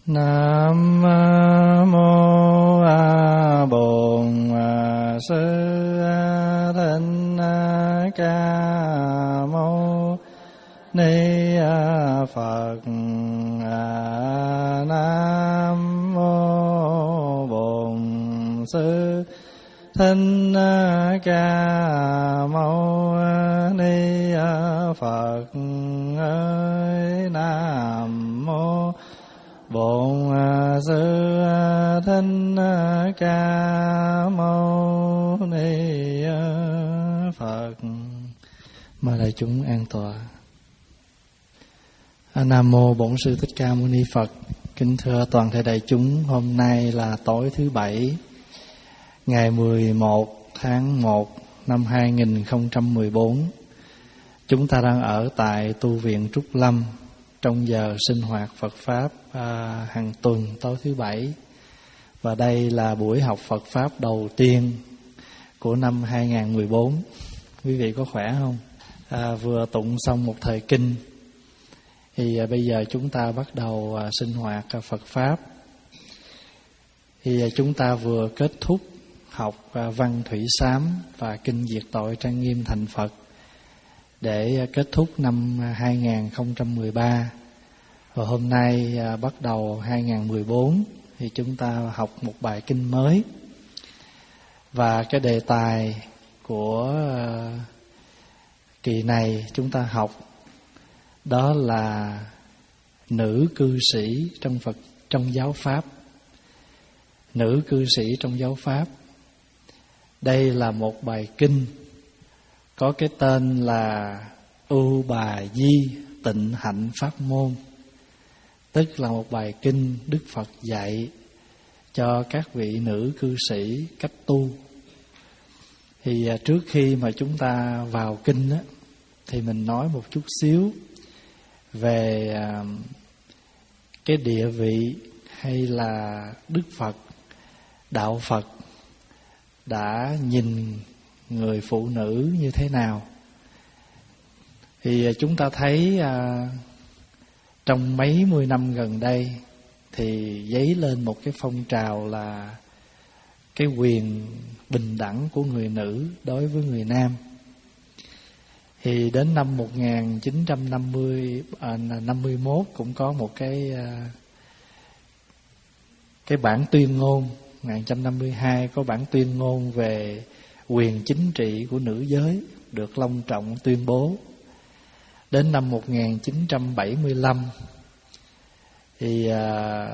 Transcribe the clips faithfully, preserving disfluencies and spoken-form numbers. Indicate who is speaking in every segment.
Speaker 1: Nam mô A Bổn Sư Thích Ca Mâu Ni Phật. Nam mô Bổn Sư Thích Ca Mâu Ni Phật. Nam mô Bổn Sư Thích Ca Mâu Ni Phật. Mời đại chúng an tọa. Nam mô Bổn Sư Thích Ca Mâu Ni Phật. Kính thưa toàn thể đại chúng, hôm nay là tối thứ bảy, ngày mười một tháng một năm hai nghìn không trăm mười bốn. Chúng ta đang ở tại tu viện Trúc Lâm trong giờ sinh hoạt Phật Pháp à, hàng tuần tối thứ bảy. Và đây là buổi học Phật Pháp đầu tiên của năm hai nghìn không trăm mười bốn. Quý vị có khỏe không? À, vừa tụng xong một thời kinh thì à, bây giờ chúng ta bắt đầu à, sinh hoạt à, Phật Pháp. Thì à, chúng ta vừa kết thúc học à, văn Thủy Sám và kinh Diệt Tội Trang Nghiêm Thành Phật để à, kết thúc năm hai nghìn không trăm mười ba. Và hôm nay à, bắt đầu hai nghìn không trăm mười bốn thì chúng ta học một bài kinh mới. Và cái đề tài của à, kỳ này chúng ta học đó là nữ cư sĩ trong Phật, trong giáo Pháp. Nữ cư sĩ trong giáo Pháp. Đây là một bài kinh có cái tên là Ưu Bà Di Tịnh Hạnh Pháp Môn. Tức là một bài kinh Đức Phật dạy cho các vị nữ cư sĩ cách tu. Thì trước khi mà chúng ta vào kinh á, thì mình nói một chút xíu về cái địa vị hay là Đức Phật, Đạo Phật đã nhìn người phụ nữ như thế nào. Thì chúng ta thấy à, trong mấy mươi năm gần đây thì dấy lên một cái phong trào là cái quyền bình đẳng của người nữ đối với người nam. Thì đến năm một nghìn chín trăm năm mươi, à, năm mươi mốt cũng có một cái à, cái bản tuyên ngôn. một nghìn chín trăm năm mươi hai có bản tuyên ngôn về quyền chính trị của nữ giới được long trọng tuyên bố. Đến năm một nghìn chín trăm bảy mươi lăm thì à,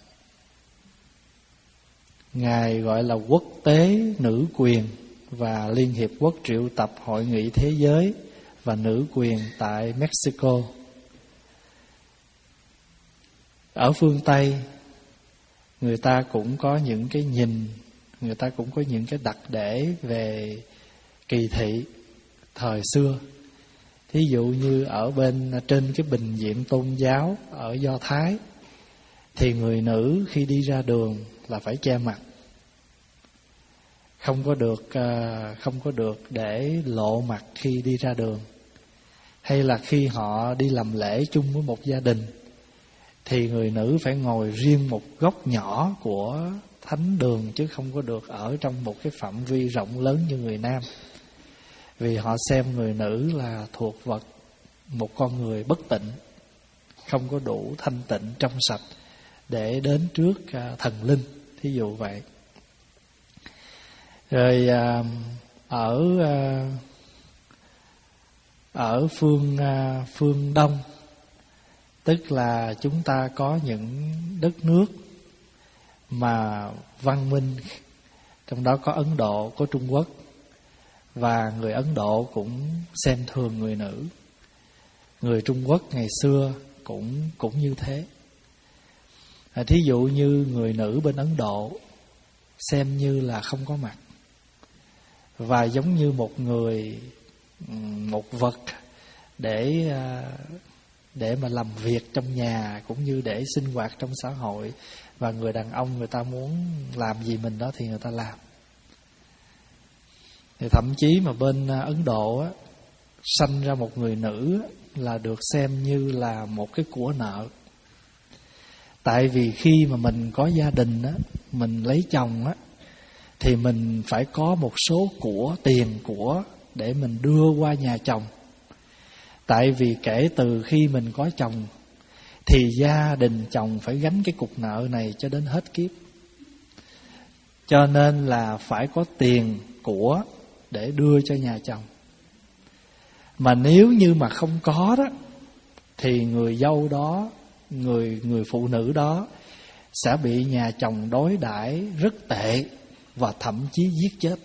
Speaker 1: Ngài gọi là Quốc tế Nữ quyền và Liên Hiệp Quốc triệu tập Hội nghị Thế giới và Nữ quyền tại Mexico. Ở phương Tây, người ta cũng có những cái nhìn, người ta cũng có những cái đặc để về kỳ thị thời xưa. Thí dụ như ở bên trên cái bình diện tôn giáo ở Do Thái thì người nữ khi đi ra đường là phải che mặt, không có được không có được để lộ mặt khi đi ra đường. Hay là khi họ đi làm lễ chung với một gia đình thì người nữ phải ngồi riêng một góc nhỏ của thánh đường, chứ không có được ở trong một cái phạm vi rộng lớn như người nam. Vì họ xem người nữ là thuộc vật, một con người bất tịnh, không có đủ thanh tịnh trong sạch để đến trước thần linh, thí dụ vậy. Rồi ở ở phương phương Đông, tức là chúng ta có những đất nước mà văn minh, trong đó có Ấn Độ, có Trung Quốc, và người Ấn Độ cũng xem thường người nữ. Người Trung Quốc ngày xưa cũng cũng như thế. À, thí dụ như người nữ bên Ấn Độ xem như là không có mặt, và giống như một người, một vật để để mà làm việc trong nhà cũng như để sinh hoạt trong xã hội. Và người đàn ông người ta muốn làm gì mình đó thì người ta làm. Thì thậm chí mà bên Ấn Độ á, sanh ra một người nữ là được xem như là một cái của nợ. Tại vì khi mà mình có gia đình á, mình lấy chồng á, thì mình phải có một số của, tiền của để mình đưa qua nhà chồng. Tại vì kể từ khi mình có chồng thì gia đình chồng phải gánh cái cục nợ này cho đến hết kiếp. Cho nên là phải có tiền của để đưa cho nhà chồng. Mà nếu như mà không có đó, thì người dâu đó, Người người phụ nữ đó sẽ bị nhà chồng đối đãi rất tệ và thậm chí giết chết.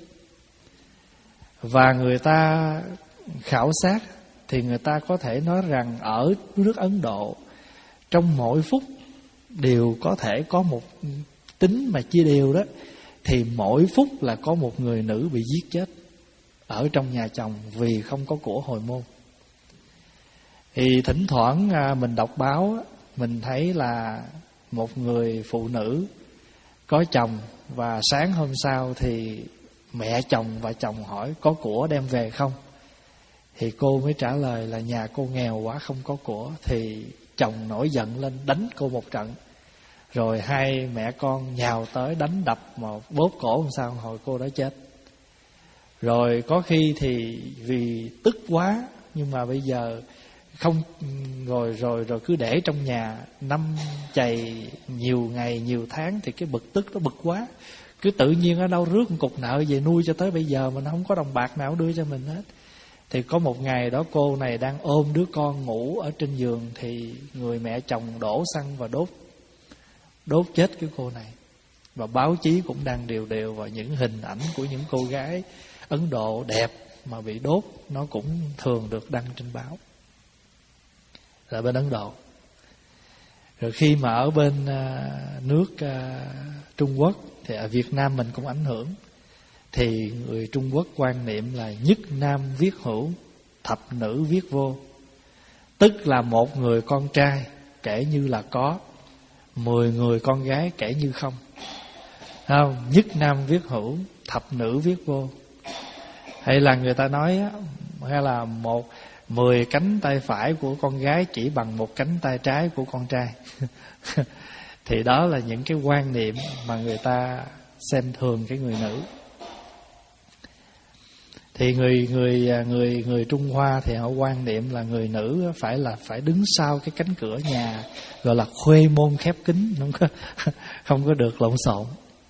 Speaker 1: Và người ta khảo sát thì người ta có thể nói rằng ở nước Ấn Độ, trong mỗi phút đều có thể có một tính mà chia đều đó, thì mỗi phút là có một người nữ bị giết chết ở trong nhà chồng vì không có của hồi môn. Thì thỉnh thoảng mình đọc báo, mình thấy là một người phụ nữ có chồng, và sáng hôm sau thì mẹ chồng và chồng hỏi có của đem về không. Thì cô mới trả lời là nhà cô nghèo quá không có của. Thì chồng nổi giận lên đánh cô một trận. Rồi hai mẹ con nhào tới đánh đập mà bóp cổ làm sao hồi cô đó chết. Rồi có khi thì vì tức quá, nhưng mà bây giờ không, rồi rồi rồi cứ để trong nhà năm chày nhiều ngày nhiều tháng, thì cái bực tức nó bực quá, cứ tự nhiên ở đâu rước một cục nợ về nuôi cho tới bây giờ mình không có đồng bạc nào đưa cho mình hết. Thì có một ngày đó cô này đang ôm đứa con ngủ ở trên giường, thì người mẹ chồng đổ xăng và đốt đốt chết cái cô này. Và báo chí cũng đang đều đều vào những hình ảnh của những cô gái Ấn Độ đẹp mà bị đốt, nó cũng thường được đăng trên báo là bên Ấn Độ. Rồi khi mà ở bên uh, nước uh, Trung Quốc, thì ở Việt Nam mình cũng ảnh hưởng. Thì người Trung Quốc quan niệm là nhất nam viết hữu, thập nữ viết vô. Tức là một người con trai kể như là có, mười người con gái kể như không. Không? Nhất nam viết hữu, thập nữ viết vô. Hay là người ta nói á, hay là một mười cánh tay phải của con gái chỉ bằng một cánh tay trái của con trai. Thì đó là những cái quan niệm mà người ta xem thường cái người nữ. Thì người người người người Trung Hoa thì họ quan niệm là người nữ phải là phải đứng sau cái cánh cửa nhà, gọi là khuê môn khép kín, không có không có được lộn xộn.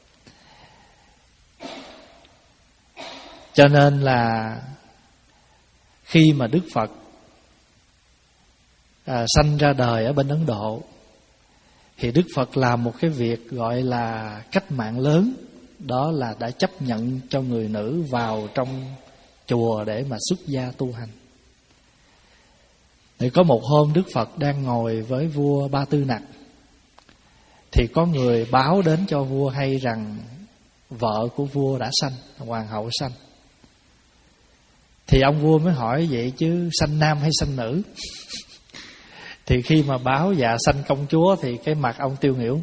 Speaker 1: Cho nên là khi mà Đức Phật à, sanh ra đời ở bên Ấn Độ, thì Đức Phật làm một cái việc gọi là cách mạng lớn. Đó là đã chấp nhận cho người nữ vào trong chùa để mà xuất gia tu hành. Thì có một hôm Đức Phật đang ngồi với vua Ba Tư Nặc, thì có người báo đến cho vua hay rằng vợ của vua đã sanh, hoàng hậu sanh. Thì ông vua mới hỏi vậy chứ sanh nam hay sanh nữ? Thì khi mà báo dạ sanh công chúa thì cái mặt ông tiêu nghỉu.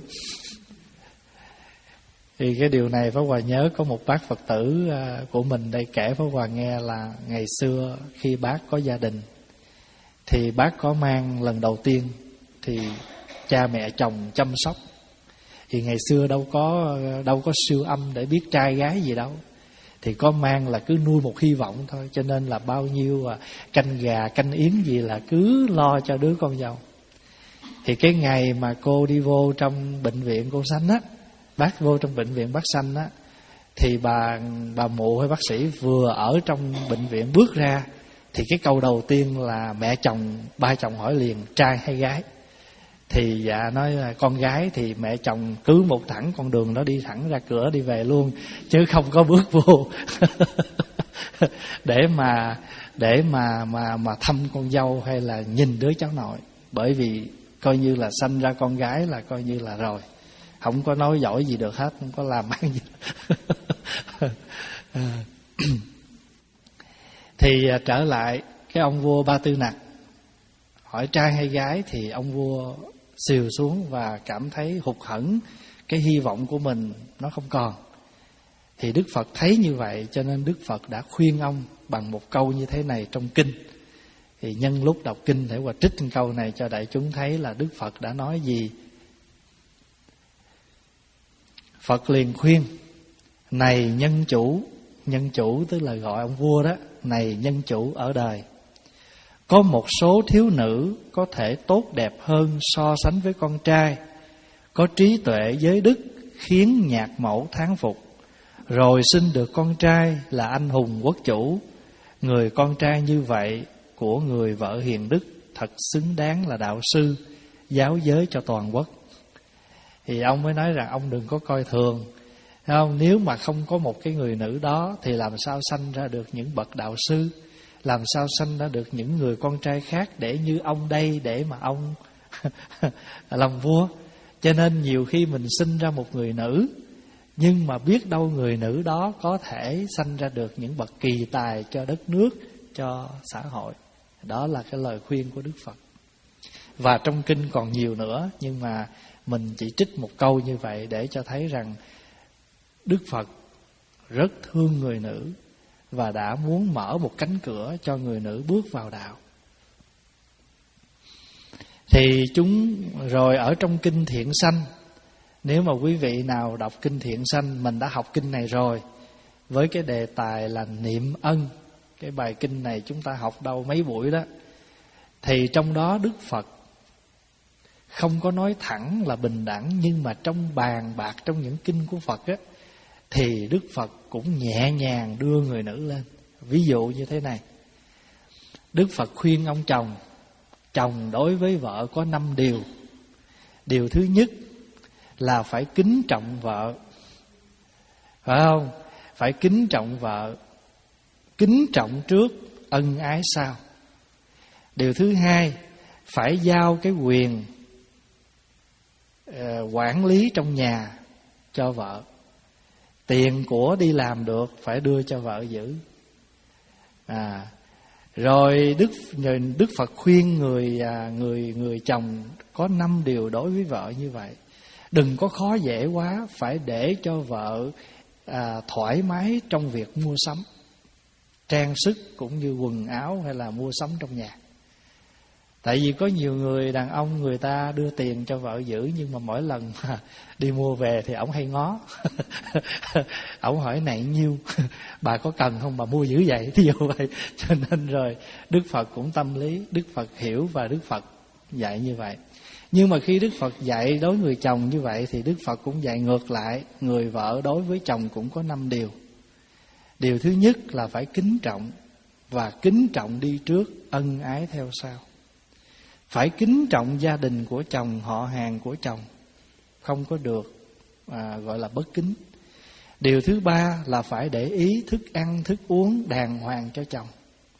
Speaker 1: Thì cái điều này Pháp Hòa nhớ có một bác Phật tử của mình đây kể Pháp Hòa nghe là ngày xưa khi bác có gia đình, thì bác có mang lần đầu tiên thì cha mẹ chồng chăm sóc. Thì ngày xưa đâu có đâu có siêu âm để biết trai gái gì đâu, thì có mang là cứ nuôi một hy vọng thôi. Cho nên là bao nhiêu canh gà canh yến gì là cứ lo cho đứa con dâu. Thì cái ngày mà cô đi vô trong bệnh viện cô sanh á, bác vô trong bệnh viện bác sanh á, thì bà bà mụ hay bác sĩ vừa ở trong bệnh viện bước ra, thì cái câu đầu tiên là mẹ chồng ba chồng hỏi liền trai hay gái. Thì dạ nói là con gái, thì mẹ chồng cứ một thẳng con đường đó đi thẳng ra cửa đi về luôn, chứ không có bước vô để mà để mà mà mà thăm con dâu hay là nhìn đứa cháu nội. Bởi vì coi như là sanh ra con gái là coi như là rồi, không có nói giỏi gì được hết, không có làm ăn gì. Thì trở lại cái ông vua Ba Tư Nặc hỏi trai hay gái, thì ông vua xìu xuống và cảm thấy hụt hẫng, cái hy vọng của mình nó không còn. Thì Đức Phật thấy như vậy, cho nên Đức Phật đã khuyên ông bằng một câu như thế này trong kinh. Thì nhân lúc đọc kinh để Hòa trích câu này cho đại chúng thấy là Đức Phật đã nói gì Phật liền khuyên: này nhân chủ, nhân chủ tức là gọi ông vua đó, này nhân chủ ở đời, có một số thiếu nữ có thể tốt đẹp hơn so sánh với con trai, có trí tuệ giới đức, khiến nhạc mẫu thán phục. Rồi sinh được con trai là anh hùng quốc chủ. Người con trai như vậy của người vợ hiền đức thật xứng đáng là đạo sư, giáo giới cho toàn quốc. Thì ông mới nói rằng ông đừng có coi thường, không? Nếu mà không có một cái người nữ đó thì làm sao sanh ra được những bậc đạo sư, làm sao sanh ra được những người con trai khác để như ông đây, để mà ông làm vua. Cho nên nhiều khi mình sinh ra một người nữ, nhưng mà biết đâu người nữ đó có thể sanh ra được những bậc kỳ tài cho đất nước, cho xã hội. Đó là cái lời khuyên của Đức Phật. Và trong kinh còn nhiều nữa, nhưng mà mình chỉ trích một câu như vậy để cho thấy rằng Đức Phật rất thương người nữ và đã muốn mở một cánh cửa cho người nữ bước vào đạo. Thì chúng rồi ở trong kinh Thiện Sanh, nếu mà quý vị nào đọc kinh Thiện Sanh, mình đã học kinh này rồi, với cái đề tài là niệm ân. Cái bài kinh này chúng ta học đâu mấy buổi đó. Thì trong đó Đức Phật không có nói thẳng là bình đẳng, nhưng mà trong bàn bạc trong những kinh của Phật á, thì Đức Phật cũng nhẹ nhàng đưa người nữ lên. Ví dụ như thế này: Đức Phật khuyên ông chồng, chồng đối với vợ có năm điều. Điều thứ nhất là phải kính trọng vợ, phải không? Phải kính trọng vợ, kính trọng trước, ân ái sau. Điều thứ hai, phải giao cái quyền uh, quản lý trong nhà cho vợ. Tiền của đi làm được phải đưa cho vợ giữ. À, rồi Đức Đức Phật khuyên người à, người người chồng có năm điều đối với vợ như vậy. Đừng có khó dễ quá, phải để cho vợ à, thoải mái trong việc mua sắm, trang sức cũng như quần áo hay là mua sắm trong nhà. Tại vì có nhiều người đàn ông người ta đưa tiền cho vợ giữ, nhưng mà mỗi lần mà đi mua về thì ổng hay ngó. Ổng hỏi này nhiêu, bà có cần không, bà mua dữ vậy, thí dụ vậy. Cho nên rồi Đức Phật cũng tâm lý, Đức Phật hiểu và Đức Phật dạy như vậy. Nhưng mà khi Đức Phật dạy đối người chồng như vậy thì Đức Phật cũng dạy ngược lại, người vợ đối với chồng cũng có năm điều. Điều thứ nhất là phải kính trọng, và kính trọng đi trước, ân ái theo sau. Phải kính trọng gia đình của chồng, họ hàng của chồng, không có được à, gọi là bất kính. Điều thứ ba là phải để ý thức ăn, thức uống đàng hoàng cho chồng.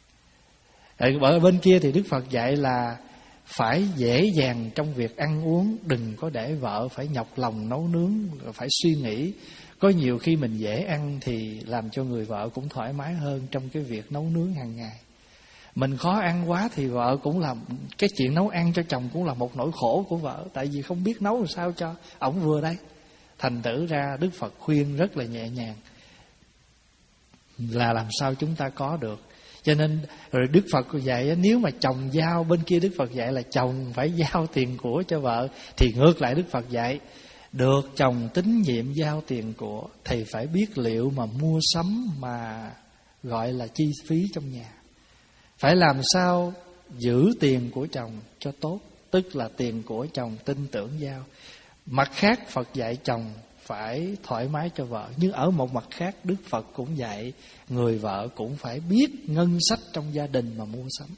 Speaker 1: Ở bên kia thì Đức Phật dạy là phải dễ dàng trong việc ăn uống, đừng có để vợ phải nhọc lòng nấu nướng, phải suy nghĩ. Có nhiều khi mình dễ ăn thì làm cho người vợ cũng thoải mái hơn trong cái việc nấu nướng hàng ngày. Mình khó ăn quá thì vợ cũng làm, cái chuyện nấu ăn cho chồng cũng là một nỗi khổ của vợ, tại vì không biết nấu làm sao cho ổng vừa đây. Thành thử ra Đức Phật khuyên rất là nhẹ nhàng, là làm sao chúng ta có được. Cho nên rồi Đức Phật dạy nếu mà chồng giao, bên kia Đức Phật dạy là chồng phải giao tiền của cho vợ, thì ngược lại Đức Phật dạy được chồng tín nhiệm giao tiền của thì phải biết liệu mà mua sắm mà gọi là chi phí trong nhà. Phải làm sao giữ tiền của chồng cho tốt, tức là tiền của chồng tin tưởng giao. Mặt khác Phật dạy chồng phải thoải mái cho vợ, nhưng ở một mặt khác Đức Phật cũng dạy người vợ cũng phải biết ngân sách trong gia đình mà mua sắm.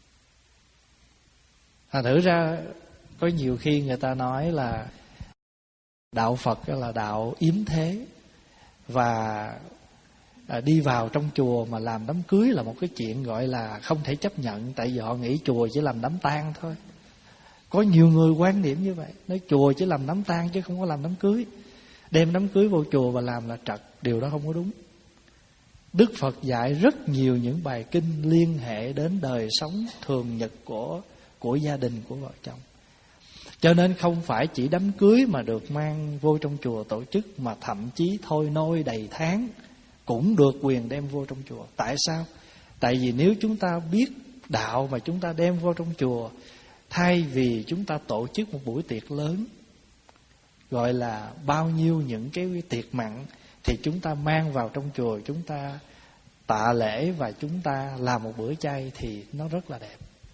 Speaker 1: Thành thử ra có nhiều khi người ta nói là đạo Phật là đạo yếm thế, và đi vào trong chùa mà làm đám cưới là một cái chuyện gọi là không thể chấp nhận. Tại vì họ nghĩ chùa chỉ làm đám tang thôi. Có nhiều người quan điểm như vậy, nói chùa chỉ làm đám tang chứ không có làm đám cưới. Đem đám cưới vô chùa và làm là trật. Điều đó không có đúng. Đức Phật dạy rất nhiều những bài kinh liên hệ đến đời sống thường nhật của, của gia đình, của vợ chồng. Cho nên không phải chỉ đám cưới mà được mang vô trong chùa tổ chức, mà thậm chí thôi nôi đầy tháng cũng được quyền đem vô trong chùa. Tại sao? Tại vì nếu chúng ta biết đạo mà chúng ta đem vô trong chùa, thay vì chúng ta tổ chức một buổi tiệc lớn, gọi là bao nhiêu những cái tiệc mặn thì chúng ta mang vào trong chùa, chúng ta tạ lễ và chúng ta làm một bữa chay thì nó rất là đẹp.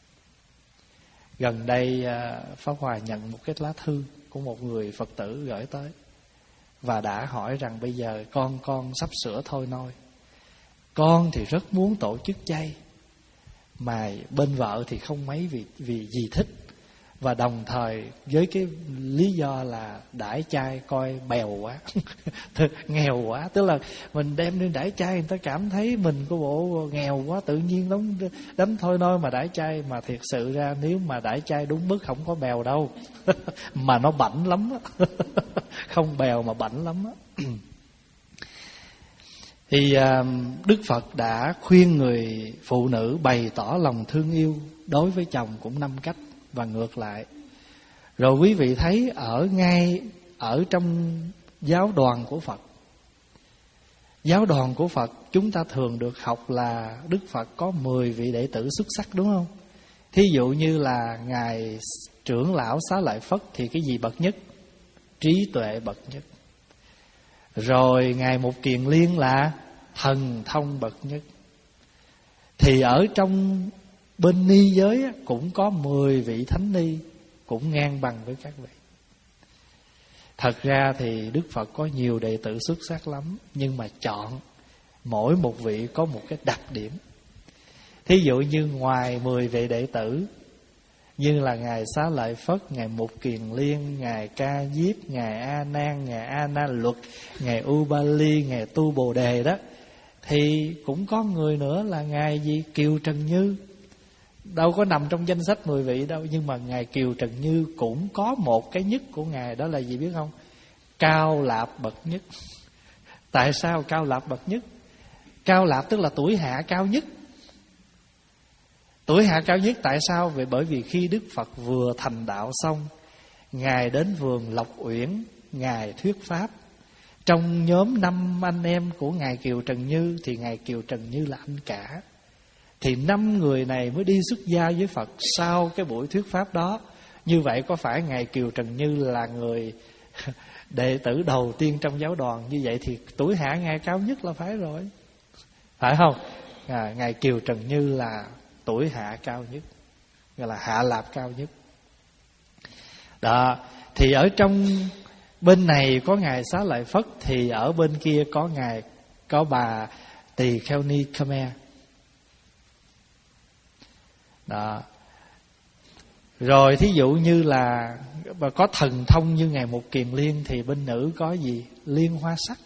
Speaker 1: Gần đây Pháp Hòa nhận một cái lá thư của một người Phật tử gửi tới và đã hỏi rằng bây giờ con con sắp sửa thôi nôi, con thì rất muốn tổ chức chay mà bên vợ thì không mấy vì vì gì thích, và đồng thời với cái lý do là đãi chay coi bèo quá nghèo quá, tức là mình đem đi đãi chay người ta cảm thấy mình có bộ nghèo quá, tự nhiên đóng đánh thôi nôi mà đãi chay. Mà thiệt sự ra nếu mà đãi chay đúng mức không có bèo đâu mà nó bảnh lắm không bèo mà bảnh lắm Thì Đức Phật đã khuyên người phụ nữ bày tỏ lòng thương yêu đối với chồng cũng năm cách và ngược lại. Rồi quý vị thấy ở ngay ở trong giáo đoàn của Phật, giáo đoàn của Phật chúng ta thường được học là Đức Phật có mười vị đệ tử xuất sắc, đúng không? Thí dụ như là Ngài trưởng lão Xá Lợi Phất thì cái gì bậc nhất? Trí tuệ bậc nhất. Rồi Ngài Mục Kiền Liên là thần thông bậc nhất. Thì ở trong bên ni giới cũng có mười vị thánh ni cũng ngang bằng với các vị. Thật ra thì Đức Phật có nhiều đệ tử xuất sắc lắm, nhưng mà chọn mỗi một vị có một cái đặc điểm. Thí dụ như ngoài mười vị đệ tử như là Ngài Xá Lợi Phất, Ngài Mục Kiền Liên, Ngài Ca Diếp, Ngài A Nan, Ngài A Na Luật, Ngài Ubali, Ngài Tu Bồ Đề đó, thì cũng có người nữa là Ngài gì? Kiều Trần Như. Đâu có nằm trong danh sách mười vị đâu, nhưng mà Ngài Kiều Trần Như cũng có một cái nhất của Ngài, đó là gì biết không? Cao Lạp bậc nhất. Tại sao Cao Lạp bậc nhất? Cao Lạp tức là tuổi hạ cao nhất. Tuổi hạ cao nhất tại sao? Vì bởi vì khi Đức Phật vừa thành đạo xong, Ngài đến vườn Lộc Uyển, Ngài thuyết pháp. Trong nhóm năm anh em của Ngài Kiều Trần Như thì Ngài Kiều Trần Như là anh cả. Thì năm người này mới đi xuất gia với Phật sau cái buổi thuyết pháp đó. Như vậy có phải Ngài Kiều Trần Như là người đệ tử đầu tiên trong giáo đoàn? Như vậy thì tuổi hạ Ngài cao nhất là phải rồi, phải không? À, Ngài Kiều Trần Như là tuổi hạ cao nhất, gọi là hạ lạp cao nhất. Đó, thì ở trong bên này có Ngài Xá Lợi Phất, thì ở bên kia có Ngài, có bà Tỳ Kheo Ni Khmer. Đó. Rồi thí dụ như là và có thần thông như Ngài Mục Kiền Liên thì bên nữ có gì? Liên Hoa Sắc.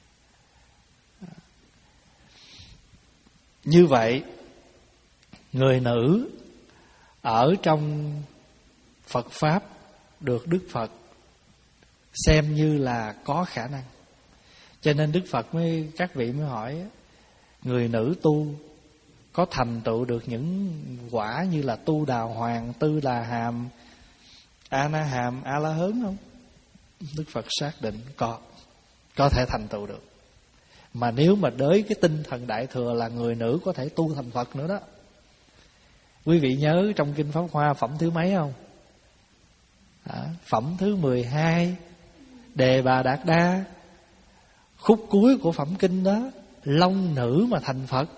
Speaker 1: Như vậy người nữ ở trong Phật Pháp được Đức Phật xem như là có khả năng. Cho nên Đức Phật mới, các vị mới hỏi, người nữ tu có thành tựu được những quả như là Tu Đà Hoàng, Tư Đà Hàm, A Na Hàm, A La Hớn không? Đức Phật xác định có, có thể thành tựu được. Mà nếu mà đới cái tinh thần Đại Thừa là người nữ có thể tu thành Phật nữa đó. Quý vị nhớ trong Kinh Pháp Hoa phẩm thứ mấy không? À, phẩm thứ mười hai, Đề Bà Đạt Đa, khúc cuối của phẩm kinh đó, long nữ mà thành Phật.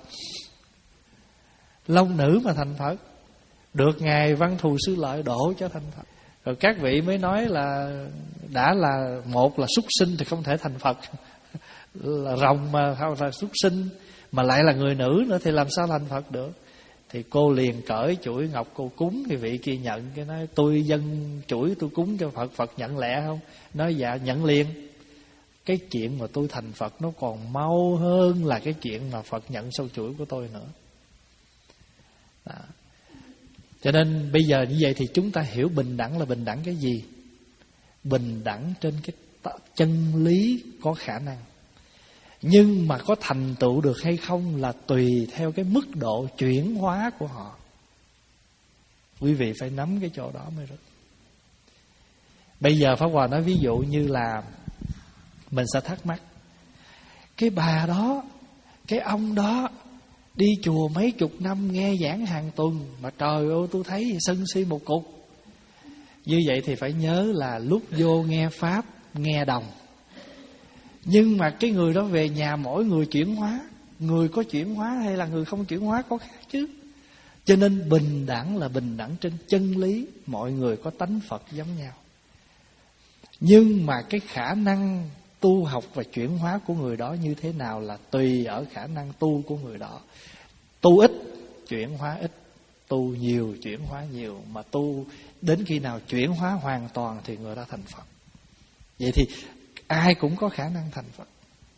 Speaker 1: Long nữ mà thành Phật, được Ngài Văn Thù Sư Lợi độ cho thành Phật. Rồi các vị mới nói là đã là một là súc sinh thì không thể thành Phật, là rồng mà không là súc sinh mà lại là người nữ nữa thì làm sao thành Phật được? Thì cô liền cởi chuỗi ngọc cô cúng, thì vị kia nhận, cái nói tôi dâng chuỗi tôi cúng cho Phật. Phật nhận lẹ không? Nói dạ nhận liền. Cái chuyện mà tôi thành Phật nó còn mau hơn là cái chuyện mà Phật nhận sâu chuỗi của tôi nữa. Đó. Cho nên bây giờ như vậy thì chúng ta hiểu bình đẳng là bình đẳng cái gì? Bình đẳng trên cái chân lý có khả năng. Nhưng mà có thành tựu được hay không là tùy theo cái mức độ chuyển hóa của họ. Quý vị phải nắm cái chỗ đó mới được. Bây giờ Pháp Hòa nói ví dụ như là mình sẽ thắc mắc, cái bà đó, cái ông đó đi chùa mấy chục năm nghe giảng hàng tuần mà trời ơi tôi thấy sân si một cục. Như vậy thì phải nhớ là lúc vô nghe Pháp nghe đồng. Nhưng mà cái người đó về nhà mỗi người chuyển hóa. Người có chuyển hóa hay là người không chuyển hóa có khác chứ. Cho nên bình đẳng là bình đẳng trên chân lý. Mọi người có tánh Phật giống nhau. Nhưng mà cái khả năng tu học và chuyển hóa của người đó như thế nào là tùy ở khả năng tu của người đó. Tu ít, chuyển hóa ít. Tu nhiều, chuyển hóa nhiều. Mà tu đến khi nào chuyển hóa hoàn toàn thì người đó thành Phật. Vậy thì ai cũng có khả năng thành Phật,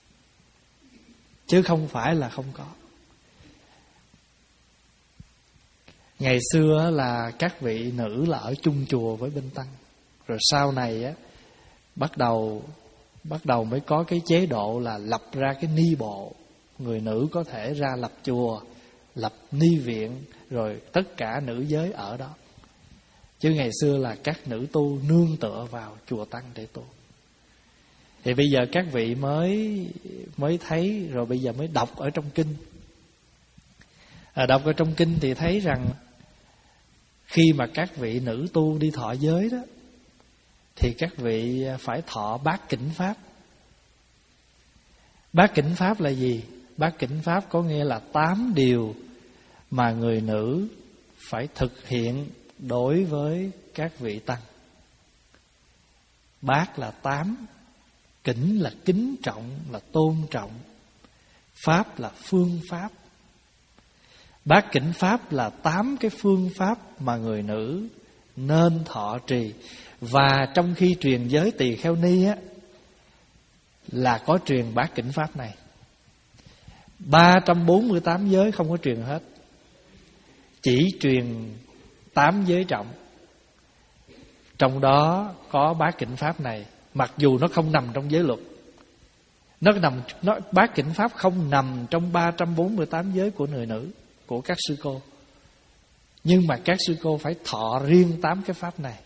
Speaker 1: chứ không phải là không có. Ngày xưa là các vị nữ là ở chung chùa với bên tăng. Rồi sau này á, Bắt đầu Bắt đầu mới có cái chế độ là lập ra cái ni bộ. Người nữ có thể ra lập chùa, lập ni viện, rồi tất cả nữ giới ở đó. Chứ ngày xưa là các nữ tu nương tựa vào chùa tăng để tu. Thì bây giờ các vị mới mới thấy, rồi bây giờ mới đọc ở trong kinh. À, đọc ở trong kinh thì thấy rằng khi mà các vị nữ tu đi thọ giới đó, thì các vị phải thọ bát kỉnh pháp. Bát kỉnh pháp là gì? Bát kỉnh pháp có nghĩa là tám điều mà người nữ phải thực hiện đối với các vị tăng. Bát là tám, kỉnh là kính trọng, là tôn trọng, pháp là phương pháp. Bát kỉnh pháp là tám cái phương pháp mà người nữ nên thọ trì. Và trong khi truyền giới tỳ kheo ni á, là có truyền bát kỉnh pháp này. Ba trăm bốn mươi tám giới không có truyền hết, chỉ truyền tám giới trọng. Trong đó có bát kỉnh pháp này. Mặc dù nó không nằm trong giới luật, Nó nằm nó bát kỉnh pháp không nằm trong ba trăm bốn mươi tám giới của người nữ, của các sư cô. Nhưng mà các sư cô phải thọ riêng tám cái pháp này.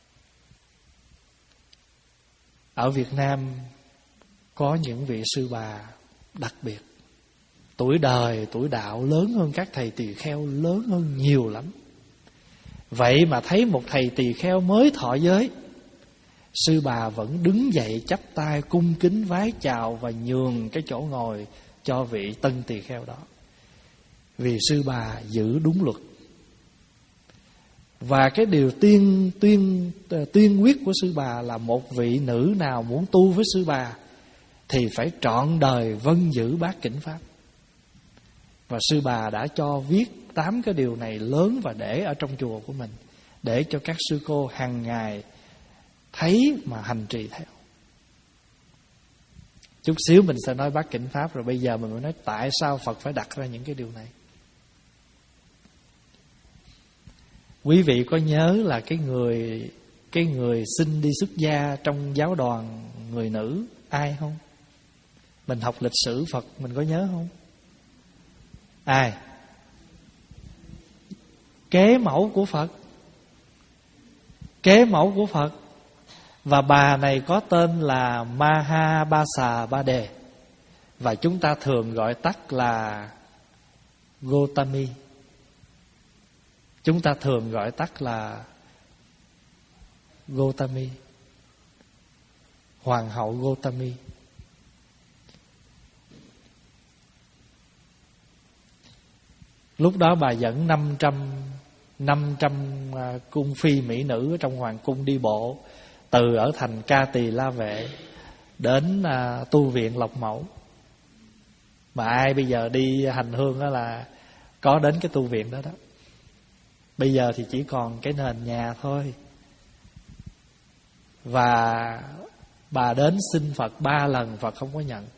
Speaker 1: Ở Việt Nam có những vị sư bà đặc biệt, tuổi đời, tuổi đạo lớn hơn các thầy tỳ kheo, lớn hơn nhiều lắm. Vậy mà thấy một thầy tỳ kheo mới thọ giới, sư bà vẫn đứng dậy chắp tay cung kính vái chào và nhường cái chỗ ngồi cho vị tân tỳ kheo đó. Vì sư bà giữ đúng luật. Và cái điều tiên tuyên tuyên quyết của sư bà là một vị nữ nào muốn tu với sư bà thì phải trọn đời vâng giữ bát kỉnh pháp. Và sư bà đã cho viết tám cái điều này lớn và để ở trong chùa của mình, để cho các sư cô hàng ngày thấy mà hành trì theo. Chút xíu mình sẽ nói bát kỉnh pháp, rồi bây giờ mình mới nói tại sao Phật phải đặt ra những cái điều này. Quý vị có nhớ là cái người cái người xin đi xuất gia trong giáo đoàn người nữ ai không? Mình học lịch sử Phật mình có nhớ không? Ai? Kế mẫu của Phật. Kế mẫu của Phật. Và bà này có tên là Mahabasa Ba Đề, và chúng ta thường gọi tắt là Gotami. Chúng ta thường gọi tắt là Gotami, Hoàng hậu Gotami. Lúc đó bà dẫn năm trăm năm trăm cung phi mỹ nữ ở trong hoàng cung đi bộ từ ở thành Ca Tỳ La Vệ đến à, tu viện Lộc Mẫu. Mà ai bây giờ đi hành hương đó là có đến cái tu viện đó đó. Bây giờ thì chỉ còn cái nền nhà thôi. Và bà đến xin Phật ba lần, Phật không có nhận.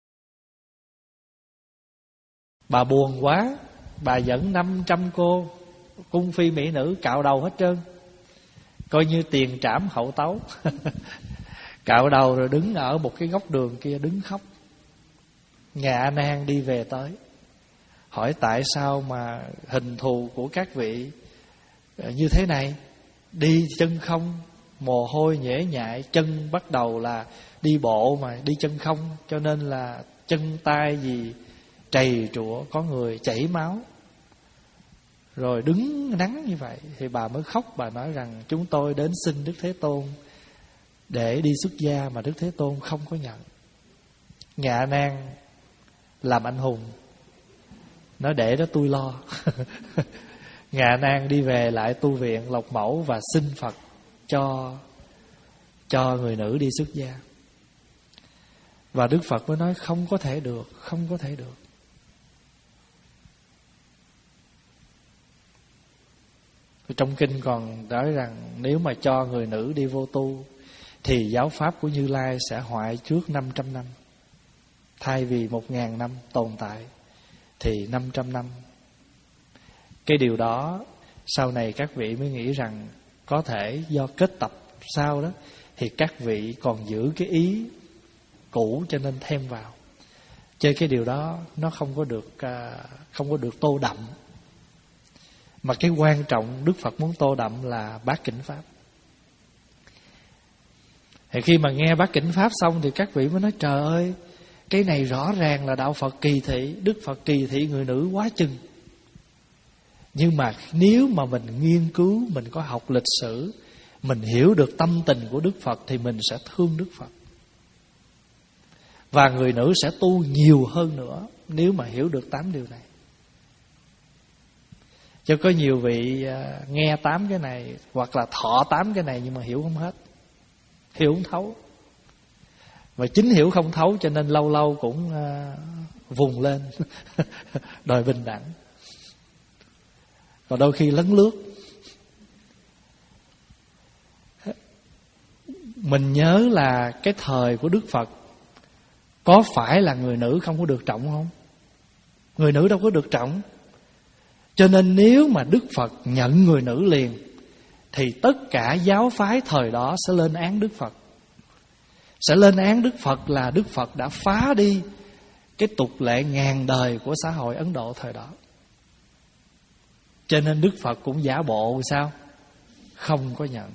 Speaker 1: Bà buồn quá, bà dẫn năm trăm cô cung phi mỹ nữ cạo đầu hết trơn, coi như tiền trảm hậu tấu. Cạo đầu rồi đứng ở một cái góc đường kia đứng khóc. Nhà A Nan đi về tới, hỏi tại sao mà hình thù của các vị như thế này, đi chân không, mồ hôi nhễ nhại, chân bắt đầu là đi bộ mà đi chân không, cho nên là chân tay gì trầy trụa, có người chảy máu. Rồi đứng nắng như vậy thì bà mới khóc. Bà nói rằng chúng tôi đến xin Đức Thế Tôn để đi xuất gia mà Đức Thế Tôn không có nhận. Ngạ Nan làm anh hùng, nói để đó tôi lo. Ngạ Nan đi về lại tu viện Lộc Mẫu và xin Phật cho cho người nữ đi xuất gia. Và Đức Phật mới nói không có thể được, không có thể được. Trong kinh còn nói rằng nếu mà cho người nữ đi vô tu thì giáo pháp của Như Lai sẽ hoại trước năm trăm năm. Thay vì một ngàn năm tồn tại thì năm trăm năm. Cái điều đó sau này các vị mới nghĩ rằng có thể do kết tập sau đó thì các vị còn giữ cái ý cũ cho nên thêm vào. Chứ cái điều đó nó không có được không có được tô đậm. Mà cái quan trọng Đức Phật muốn tô đậm là bát kinh pháp. Thì khi mà nghe bát kinh pháp xong thì các vị mới nói trời ơi, cái này rõ ràng là đạo Phật kỳ thị, Đức Phật kỳ thị người nữ quá chừng. Nhưng mà nếu mà mình nghiên cứu, mình có học lịch sử, mình hiểu được tâm tình của Đức Phật thì mình sẽ thương Đức Phật. Và người nữ sẽ tu nhiều hơn nữa nếu mà hiểu được tám điều này. Cho có nhiều vị nghe tám cái này hoặc là thọ tám cái này nhưng mà hiểu không hết, hiểu không thấu. Và chính hiểu không thấu cho nên lâu lâu cũng vùng lên đòi bình đẳng. Và đôi khi lấn lướt. Mình nhớ là cái thời của Đức Phật có phải là người nữ không có được trọng không? Người nữ đâu có được trọng. Cho nên nếu mà Đức Phật nhận người nữ liền thì tất cả giáo phái thời đó sẽ lên án Đức Phật. Sẽ lên án Đức Phật là Đức Phật đã phá đi cái tục lệ ngàn đời của xã hội Ấn Độ thời đó. Cho nên Đức Phật cũng giả bộ sao? Không có nhận.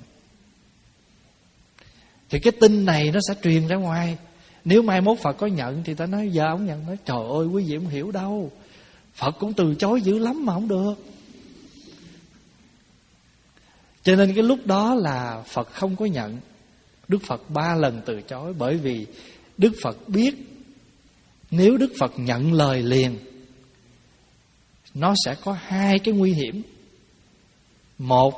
Speaker 1: Thì cái tin này nó sẽ truyền ra ngoài. Nếu mai mốt Phật có nhận thì ta nói giờ ông nhận, nói trời ơi quý vị không hiểu đâu, Phật cũng từ chối dữ lắm mà không được. Cho nên cái lúc đó là Phật không có nhận. Đức Phật ba lần từ chối. Bởi vì Đức Phật biết nếu Đức Phật nhận lời liền nó sẽ có hai cái nguy hiểm. Một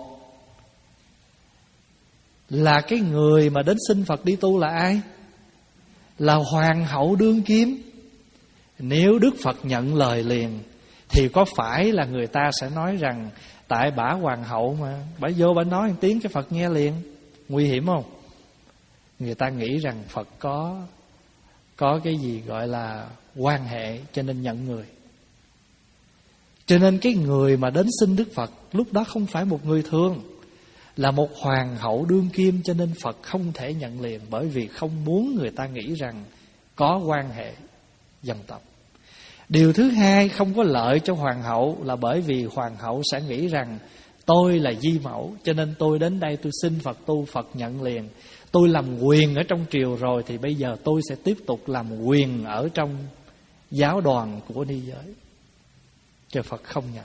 Speaker 1: là cái người mà đến xin Phật đi tu là ai? Là hoàng hậu đương kim. Nếu Đức Phật nhận lời liền thì có phải là người ta sẽ nói rằng tại bả hoàng hậu mà, bả vô bả nói một tiếng cái Phật nghe liền. Nguy hiểm không? Người ta nghĩ rằng Phật có Có cái gì gọi là quan hệ cho nên nhận người. Cho nên cái người mà đến xin Đức Phật lúc đó không phải một người thường, là một hoàng hậu đương kim. Cho nên Phật không thể nhận liền, bởi vì không muốn người ta nghĩ rằng có quan hệ dân tộc. Điều thứ hai không có lợi cho hoàng hậu là bởi vì hoàng hậu sẽ nghĩ rằng tôi là di mẫu, cho nên tôi đến đây tôi xin Phật tu, Phật nhận liền. Tôi làm quyền ở trong triều rồi thì bây giờ tôi sẽ tiếp tục làm quyền ở trong giáo đoàn của ni giới. Cho Phật không nhận.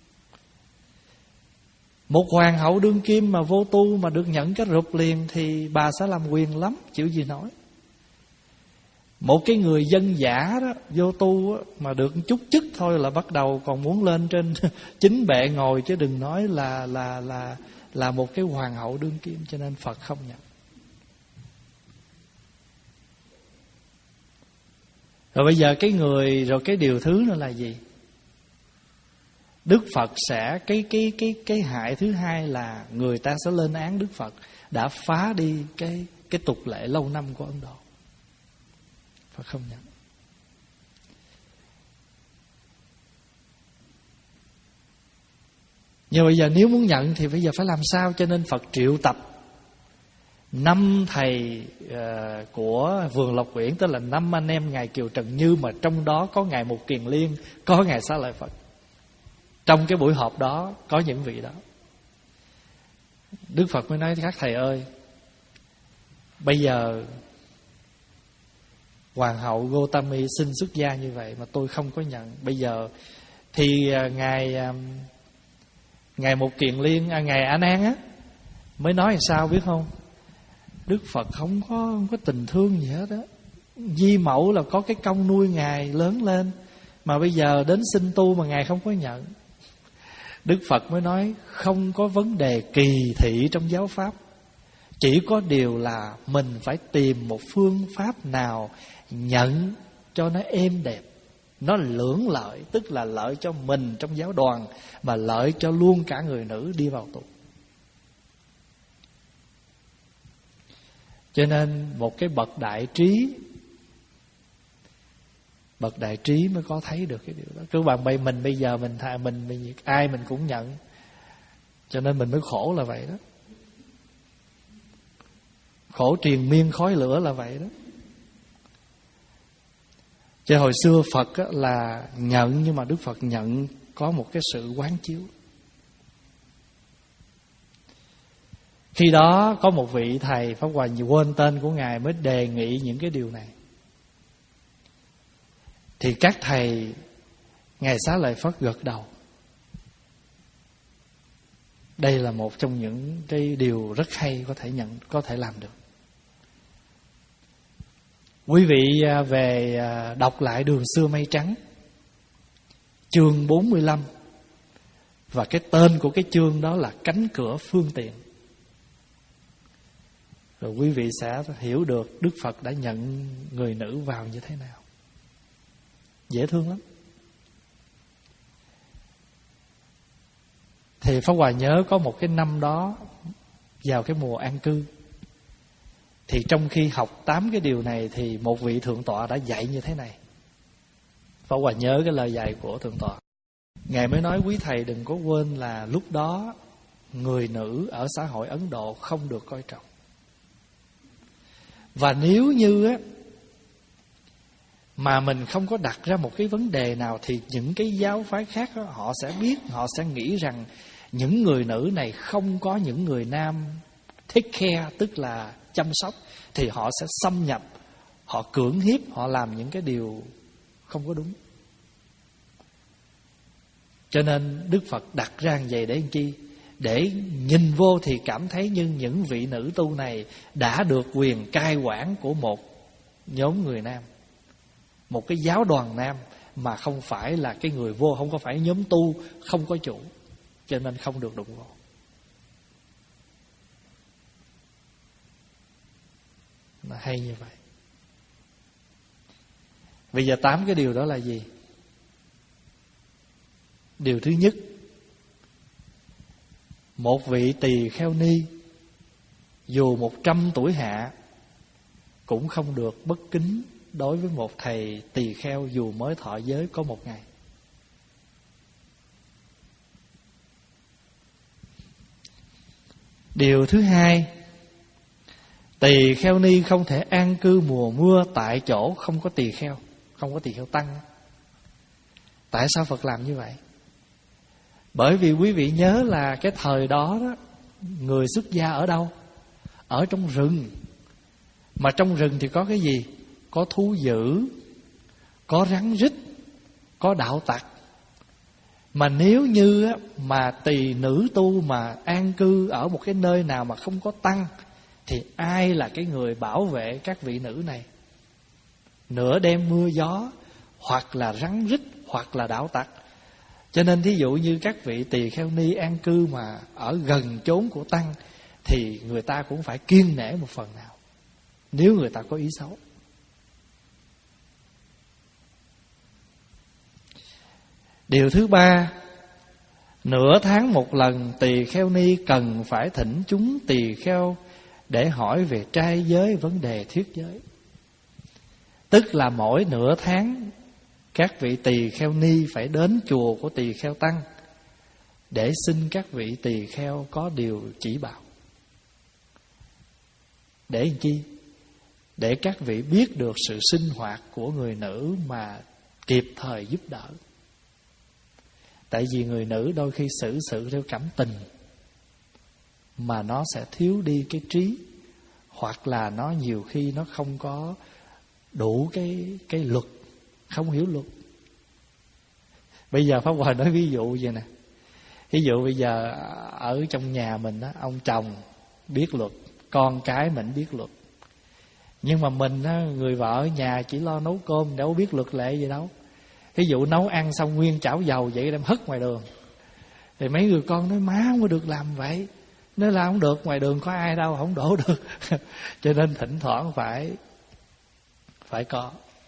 Speaker 1: Một hoàng hậu đương kim mà vô tu mà được nhận cái rụp liền thì bà sẽ làm quyền lắm, chịu gì nói. Một cái người dân dã đó, vô tu đó, mà được chút chức thôi là bắt đầu còn muốn lên trên chính bệ ngồi, chứ đừng nói là là là là một cái hoàng hậu đương kim. Cho nên Phật không nhận. Rồi bây giờ cái người, rồi cái điều thứ nữa là gì? Đức Phật sẽ cái cái cái cái hại thứ hai là người ta sẽ lên án Đức Phật đã phá đi cái cái tục lệ lâu năm của Ấn Độ. Phật không nhận. Nhưng bây giờ nếu muốn nhận thì bây giờ phải làm sao? Cho nên Phật triệu tập năm thầy uh, của vườn Lộc Uyển, tức là năm anh em ngài Kiều Trần Như, mà trong đó có ngài Mục Kiền Liên, có ngài Xá Lợi Phật. Trong cái buổi họp đó có những vị đó. Đức Phật mới nói các thầy ơi, bây giờ hoàng hậu Gotami xin xuất gia như vậy mà tôi không có nhận. Bây giờ thì uh, ngài uh, ngài Mục Kiền Liên, à, ngài A Nan á mới nói sao biết không? Đức Phật không có, không có tình thương gì hết á. Di Mẫu là có cái công nuôi Ngài lớn lên, mà bây giờ đến xin tu mà Ngài không có nhận. Đức Phật mới nói không có vấn đề kỳ thị trong giáo pháp, chỉ có điều là mình phải tìm một phương pháp nào nhận cho nó êm đẹp, nó lưỡng lợi, tức là lợi cho mình trong giáo đoàn, mà lợi cho luôn cả người nữ đi vào tu. Cho nên một cái bậc đại trí, bậc đại trí mới có thấy được cái điều đó. Cứ bạn bây mình bây giờ mình thà mình, mình ai mình cũng nhận, cho nên mình mới khổ là vậy đó. Khổ triền miên khói lửa là vậy đó. Chứ hồi xưa Phật á, là nhận, nhưng mà Đức Phật nhận có một cái sự quán chiếu. Khi đó có một vị thầy Pháp Hòa quên tên của Ngài mới đề nghị những cái điều này. Thì các thầy Ngài Xá Lợi Phất gật đầu. Đây là một trong những cái điều rất hay có thể nhận, có thể làm được. Quý vị về đọc lại Đường Xưa Mây Trắng, chương bốn mươi lăm, và cái tên của cái chương đó là Cánh Cửa Phương Tiện. Rồi quý vị sẽ hiểu được Đức Phật đã nhận người nữ vào như thế nào. Dễ thương lắm. Thì Pháp Hòa nhớ có một cái năm đó, vào cái mùa an cư, thì trong khi học tám cái điều này, thì một vị thượng tọa đã dạy như thế này. Pháp Hòa nhớ cái lời dạy của thượng tọa. Ngài mới nói quý thầy đừng có quên là lúc đó người nữ ở xã hội Ấn Độ không được coi trọng. Và nếu như á, mà mình không có đặt ra một cái vấn đề nào, thì những cái giáo phái khác đó, họ sẽ biết, họ sẽ nghĩ rằng những người nữ này không có những người nam take care, tức là chăm sóc, thì họ sẽ xâm nhập, họ cưỡng hiếp, họ làm những cái điều không có đúng. Cho nên Đức Phật đặt ra như vậy để làm chi? Để nhìn vô thì cảm thấy như những vị nữ tu này đã được quyền cai quản của một nhóm người nam, một cái giáo đoàn nam, mà không phải là cái người vô, không có phải nhóm tu, không có chủ, cho nên không được đụng vào. Nó hay như vậy. Bây giờ tám cái điều đó là gì? Điều thứ nhất, một vị tỳ kheo ni dù một trăm tuổi hạ cũng không được bất kính đối với một thầy tỳ kheo dù mới thọ giới có một ngày. Điều thứ hai, tỳ kheo ni không thể an cư mùa mưa tại chỗ không có tỳ kheo, không có tỳ kheo tăng. Tại sao Phật làm như vậy? Bởi vì quý vị nhớ là cái thời đó, đó người xuất gia ở đâu? Ở trong rừng. Mà trong rừng thì có cái gì? Có thú dữ, có rắn rít, có đạo tặc. Mà nếu như mà tỳ nữ tu mà an cư ở một cái nơi nào mà không có tăng, thì ai là cái người bảo vệ các vị nữ này? Nửa đêm mưa gió, hoặc là rắn rít, hoặc là đạo tặc. Cho nên thí dụ như các vị tỳ kheo ni an cư mà ở gần chốn của tăng, thì người ta cũng phải kiêng nể một phần nào, nếu người ta có ý xấu. Điều thứ ba, nửa tháng một lần tỳ kheo ni cần phải thỉnh chúng tỳ kheo để hỏi về trai giới, vấn đề thuyết giới. Tức là mỗi nửa tháng các vị tỳ kheo ni phải đến chùa của tỳ kheo tăng để xin các vị tỳ kheo có điều chỉ bảo. Để làm chi? Để các vị biết được sự sinh hoạt của người nữ mà kịp thời giúp đỡ. Tại vì người nữ đôi khi xử sự theo cảm tình, mà nó sẽ thiếu đi cái trí, hoặc là nó nhiều khi nó không có đủ cái, cái luật, không hiểu luật. Bây giờ Pháp Hòa nói ví dụ vậy nè. Ví dụ bây giờ ở trong nhà mình đó, ông chồng biết luật, con cái mình biết luật. Nhưng mà mình á, người vợ ở nhà chỉ lo nấu cơm, đâu biết luật lệ gì đâu. Ví dụ nấu ăn xong nguyên chảo dầu vậy đem hất ngoài đường, thì mấy người con nói má không có được làm vậy. Nói là không được, ngoài đường có ai đâu, không đổ được. Cho nên thỉnh thoảng phải Phải có.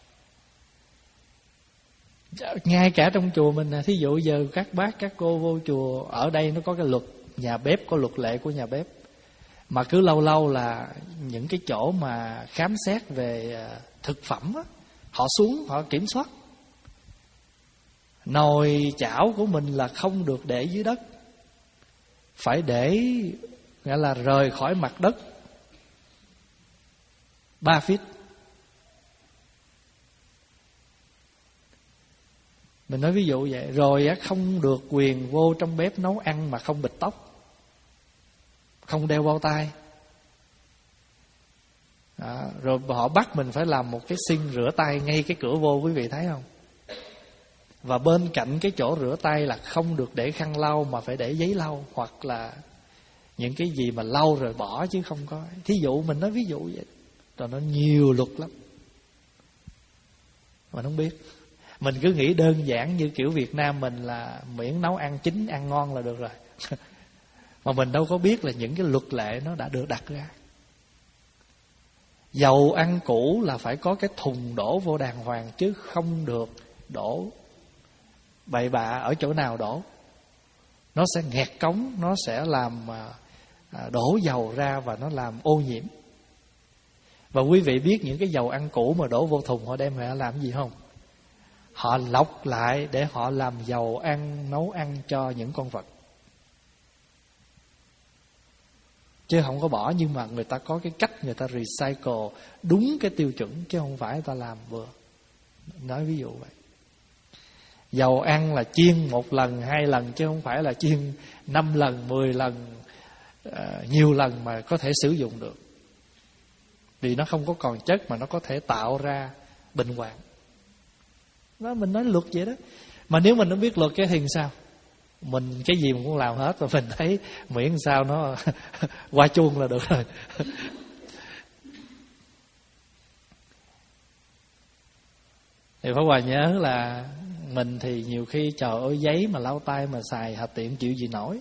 Speaker 1: Ngay cả trong chùa mình nè, thí dụ giờ các bác các cô vô chùa, ở đây nó có cái luật nhà bếp, có luật lệ của nhà bếp. Mà cứ lâu lâu là những cái chỗ mà khám xét về thực phẩm á, họ xuống họ kiểm soát. Nồi chảo của mình là không được để dưới đất, phải để nghĩa là rời khỏi mặt đất ba feet. Mình nói ví dụ vậy. Rồi á, không được quyền vô trong bếp nấu ăn mà không bịt tóc, không đeo bao tay. Đó. Rồi họ bắt mình phải làm một cái sink rửa tay ngay cái cửa vô, quý vị thấy không? Và bên cạnh cái chỗ rửa tay là không được để khăn lau, mà phải để giấy lau, hoặc là những cái gì mà lau rồi bỏ, chứ không có. Thí dụ mình nói ví dụ vậy. Rồi nó nhiều luật lắm mà không biết. Mình cứ nghĩ đơn giản như kiểu Việt Nam mình là miễn nấu ăn chín ăn ngon là được rồi. Mà mình đâu có biết là những cái luật lệ nó đã được đặt ra. Dầu ăn cũ là phải có cái thùng đổ vô đàng hoàng, chứ không được đổ bậy bạ ở chỗ nào đổ. Nó sẽ nghẹt cống, nó sẽ làm đổ dầu ra và nó làm ô nhiễm. Và quý vị biết những cái dầu ăn cũ mà đổ vô thùng họ đem về làm gì không? Họ lọc lại để họ làm dầu ăn, nấu ăn cho những con vật, chứ không có bỏ. Nhưng mà người ta có cái cách người ta recycle đúng cái tiêu chuẩn, chứ không phải người ta làm vừa. Nói ví dụ vậy. Dầu ăn là chiên một lần, hai lần, chứ không phải là chiên năm lần, mười lần, uh, nhiều lần mà có thể sử dụng được. Vì nó không có còn chất mà nó có thể tạo ra bệnh hoạn. Đó, mình nói luật vậy đó. Mà nếu mình không biết luật cái thì sao? Mình cái gì mình cũng làm hết, và mình thấy miễn sao nó qua chuông là được rồi. Thì Pháp Hòa nhớ là mình thì nhiều khi trời ơi giấy mà lau tay mà xài hà tiện chịu gì nổi.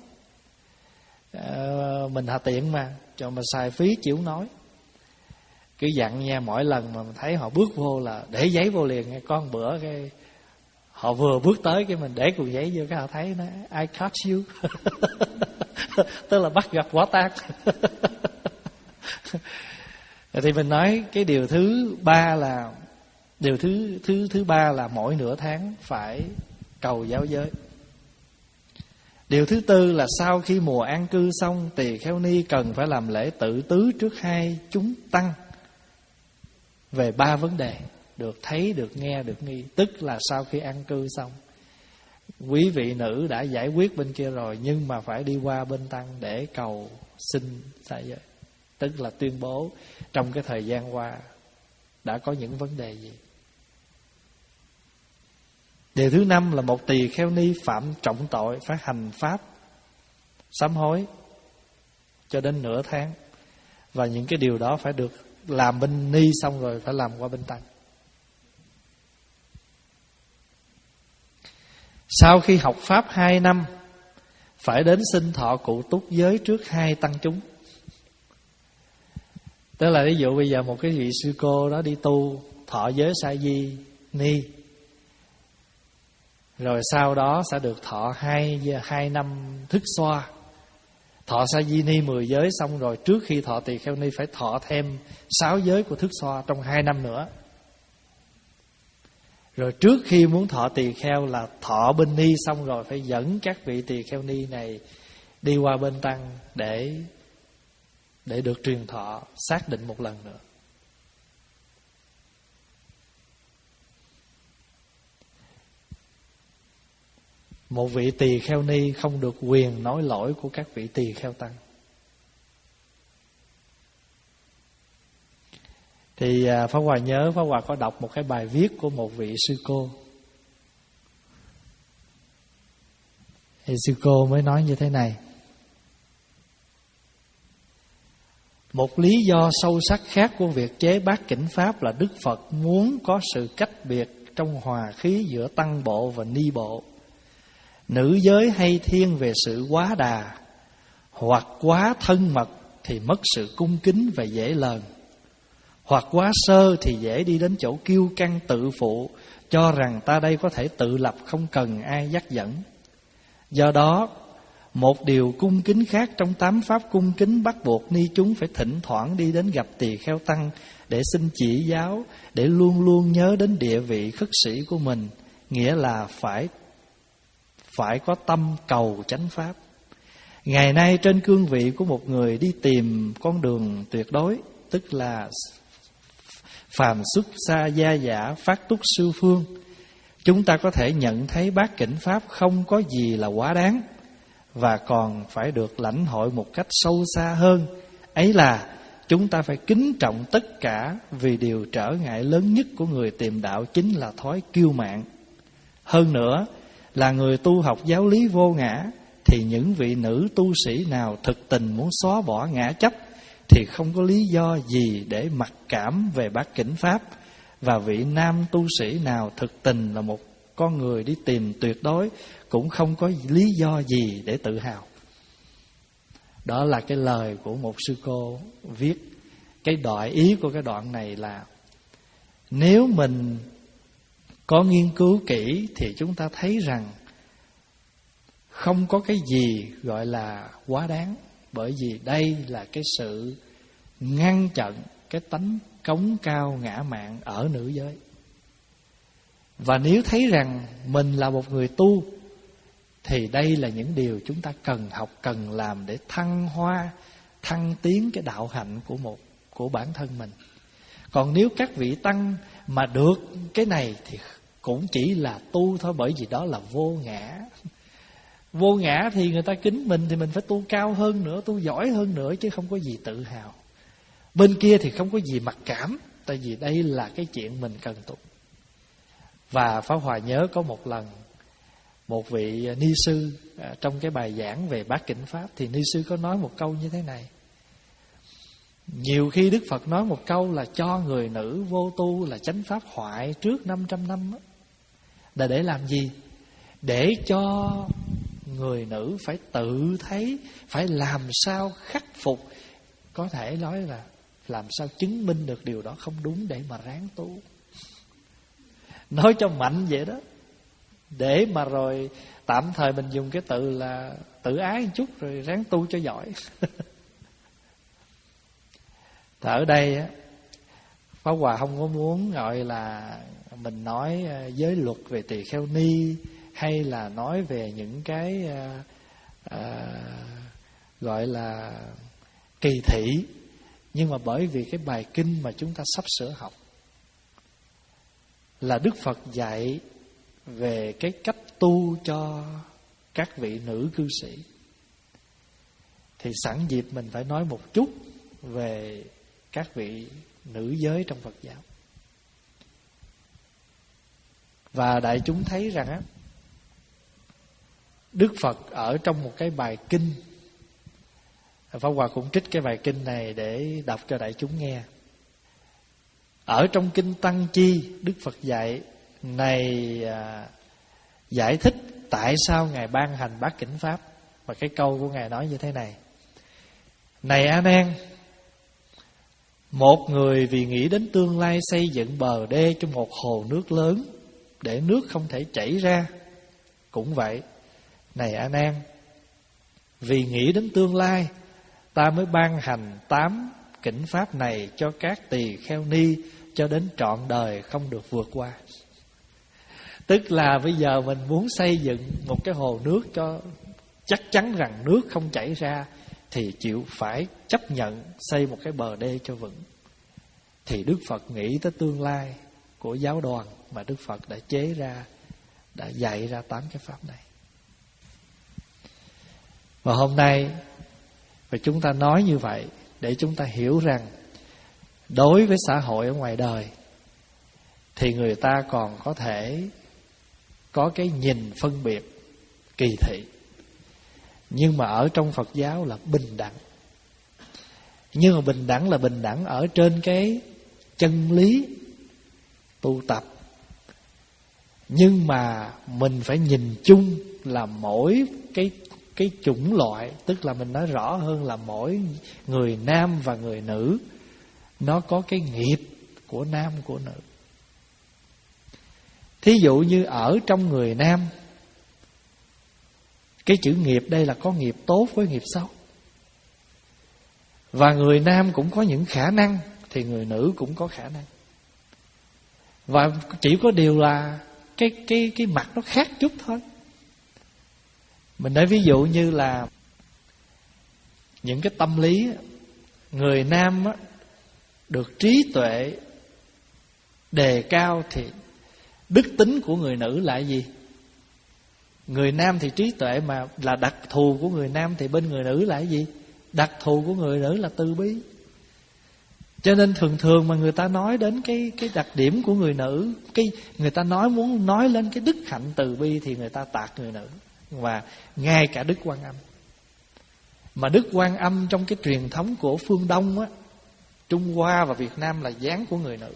Speaker 1: ờ, Mình hà tiện mà, cho mà xài phí chịu nổi. Cứ dặn nha, mỗi lần mà mình thấy họ bước vô là để giấy vô liền nghe. Có một bữa cái họ vừa bước tới cái mình để cuộn giấy vô, cái họ thấy nó I catch you. Tức là bắt gặp quả tang. Thì mình nói cái điều thứ ba là điều thứ thứ thứ ba là mỗi nửa tháng phải cầu giáo giới. Điều thứ tư là sau khi mùa an cư xong, tỳ kheo ni cần phải làm lễ tự tứ trước hai chúng tăng về ba vấn đề: được thấy, được nghe, được nghi. Tức là sau khi an cư xong, quý vị nữ đã giải quyết bên kia rồi, nhưng mà phải đi qua bên tăng để cầu xin xả giới. Tức là tuyên bố trong cái thời gian qua đã có những vấn đề gì. Điều thứ năm là một tỳ kheo ni phạm trọng tội phải hành pháp sám hối cho đến nửa tháng. Và những cái điều đó phải được làm bên ni xong rồi phải làm qua bên tăng. Sau khi học pháp hai năm phải đến xin thọ cụ túc giới trước hai tăng chúng. Tức là ví dụ bây giờ một cái vị sư cô đó đi tu thọ giới sa di ni, rồi sau đó sẽ được thọ hai, hai năm thức xoa. Thọ sa di ni mười giới xong rồi, trước khi thọ tỳ kheo ni phải thọ thêm sáu giới của thức xoa trong hai năm nữa. Rồi trước khi muốn thọ tỳ kheo là thọ bên ni xong rồi, phải dẫn các vị tỳ kheo ni này đi qua bên tăng để để được truyền thọ xác định một lần nữa. Một vị tỳ kheo ni không được quyền nói lỗi của các vị tỳ kheo tăng. Thì Pháp Hòa nhớ Pháp Hòa có đọc một cái bài viết của một vị sư cô. Thì sư cô mới nói như thế này: Một lý do sâu sắc khác của việc chế bát kỉnh Pháp là Đức Phật muốn có sự cách biệt trong hòa khí giữa tăng bộ và ni bộ. Nữ giới hay thiên về sự quá đà hoặc quá thân mật thì mất sự cung kính và dễ lờn, hoặc quá sơ thì dễ đi đến chỗ kiêu căng tự phụ, cho rằng ta đây có thể tự lập không cần ai dắt dẫn. Do đó, một điều cung kính khác trong tám pháp cung kính bắt buộc ni chúng phải thỉnh thoảng đi đến gặp tỳ kheo tăng để xin chỉ giáo, để luôn luôn nhớ đến địa vị khất sĩ của mình, nghĩa là phải phải có tâm cầu chánh pháp. Ngày nay trên cương vị của một người đi tìm con đường tuyệt đối, tức là phàm xuất xa gia giả phát túc sư phương, chúng ta có thể nhận thấy bát kỉnh Pháp không có gì là quá đáng, và còn phải được lãnh hội một cách sâu xa hơn. Ấy là chúng ta phải kính trọng tất cả, vì điều trở ngại lớn nhất của người tìm đạo chính là thói kiêu mạn. Hơn nữa là người tu học giáo lý vô ngã, thì những vị nữ tu sĩ nào thực tình muốn xóa bỏ ngã chấp thì không có lý do gì để mặc cảm về bát kỉnh Pháp. Và vị nam tu sĩ nào thực tình là một con người đi tìm tuyệt đối cũng không có lý do gì để tự hào. Đó là cái lời của một sư cô viết. Cái đoạn ý của cái đoạn này là nếu mình có nghiên cứu kỹ thì chúng ta thấy rằng không có cái gì gọi là quá đáng, bởi vì đây là cái sự ngăn chặn cái tánh cống cao ngã mạn ở nữ giới. Và nếu thấy rằng mình là một người tu thì đây là những điều chúng ta cần học, cần làm để thăng hoa, thăng tiến cái đạo hạnh của một của bản thân mình. Còn nếu các vị tăng mà được cái này thì cũng chỉ là tu thôi, bởi vì đó là vô ngã. Vô ngã thì người ta kính mình thì mình phải tu cao hơn nữa, tu giỏi hơn nữa, chứ không có gì tự hào. Bên kia thì không có gì mặc cảm, tại vì đây là cái chuyện mình cần tu. Và Pháp Hòa nhớ có một lần một vị ni sư trong cái bài giảng về bát kỉnh Pháp, thì ni sư có nói một câu như thế này: nhiều khi Đức Phật nói một câu là cho người nữ vô tu là chánh pháp hoại trước năm trăm năm đó. Là để làm gì? Để cho người nữ phải tự thấy, phải làm sao khắc phục, có thể nói là làm sao chứng minh được điều đó không đúng để mà ráng tu. Nói cho mạnh vậy đó, để mà rồi tạm thời mình dùng cái từ là tự ái một chút rồi ráng tu cho giỏi. Thì ở đây á, Pháp Hòa không có muốn gọi là mình nói giới luật về tỳ kheo ni, hay là nói về những cái à, à, gọi là kỳ thị. Nhưng mà bởi vì cái bài kinh mà chúng ta sắp sửa học là Đức Phật dạy về cái cách tu cho các vị nữ cư sĩ, thì sẵn dịp mình phải nói một chút về các vị nữ giới trong Phật giáo. Và đại chúng thấy rằng á, Đức Phật ở trong một cái bài kinh, Pháp Hòa cũng trích cái bài kinh này để đọc cho đại chúng nghe. Ở trong kinh Tăng Chi, Đức Phật dạy này à, giải thích tại sao Ngài ban hành bát kỉnh Pháp. Và cái câu của Ngài nói như thế này: này A Nan, một người vì nghĩ đến tương lai xây dựng bờ đê cho một hồ nước lớn để nước không thể chảy ra. Cũng vậy, này A Nan, vì nghĩ đến tương lai, ta mới ban hành tám kỉnh Pháp này cho các tỳ kheo ni cho đến trọn đời không được vượt qua. Tức là bây giờ mình muốn xây dựng một cái hồ nước cho chắc chắn rằng nước không chảy ra, thì chịu phải chấp nhận xây một cái bờ đê cho vững. Thì Đức Phật nghĩ tới tương lai của giáo đoàn mà Đức Phật đã chế ra, đã dạy ra tám cái pháp này. Và hôm nay và chúng ta nói như vậy để chúng ta hiểu rằng đối với xã hội ở ngoài đời thì người ta còn có thể có cái nhìn phân biệt kỳ thị, nhưng mà ở trong Phật giáo là bình đẳng. Nhưng mà bình đẳng là bình đẳng ở trên cái chân lý tu tập. Nhưng mà mình phải nhìn chung là mỗi cái cái chủng loại, tức là mình nói rõ hơn là mỗi người nam và người nữ nó có cái nghiệp của nam của nữ. Thí dụ như ở trong người nam, cái chữ nghiệp đây là có nghiệp tốt với nghiệp xấu. Và người nam cũng có những khả năng thì người nữ cũng có khả năng. Và chỉ có điều là cái cái cái mặt nó khác chút thôi. Mình nói ví dụ như là những cái tâm lý, người nam á, được trí tuệ đề cao thì đức tính của người nữ là gì? Người nam thì trí tuệ mà là đặc thù của người nam, thì bên người nữ là gì? Đặc thù của người nữ là từ bi. Cho nên thường thường mà người ta nói đến cái cái đặc điểm của người nữ, cái người ta nói muốn nói lên cái đức hạnh từ bi thì người ta tạc người nữ. Và ngay cả Đức Quan Âm. Mà Đức Quan Âm trong cái truyền thống của phương Đông á, Trung Hoa và Việt Nam là dáng của người nữ.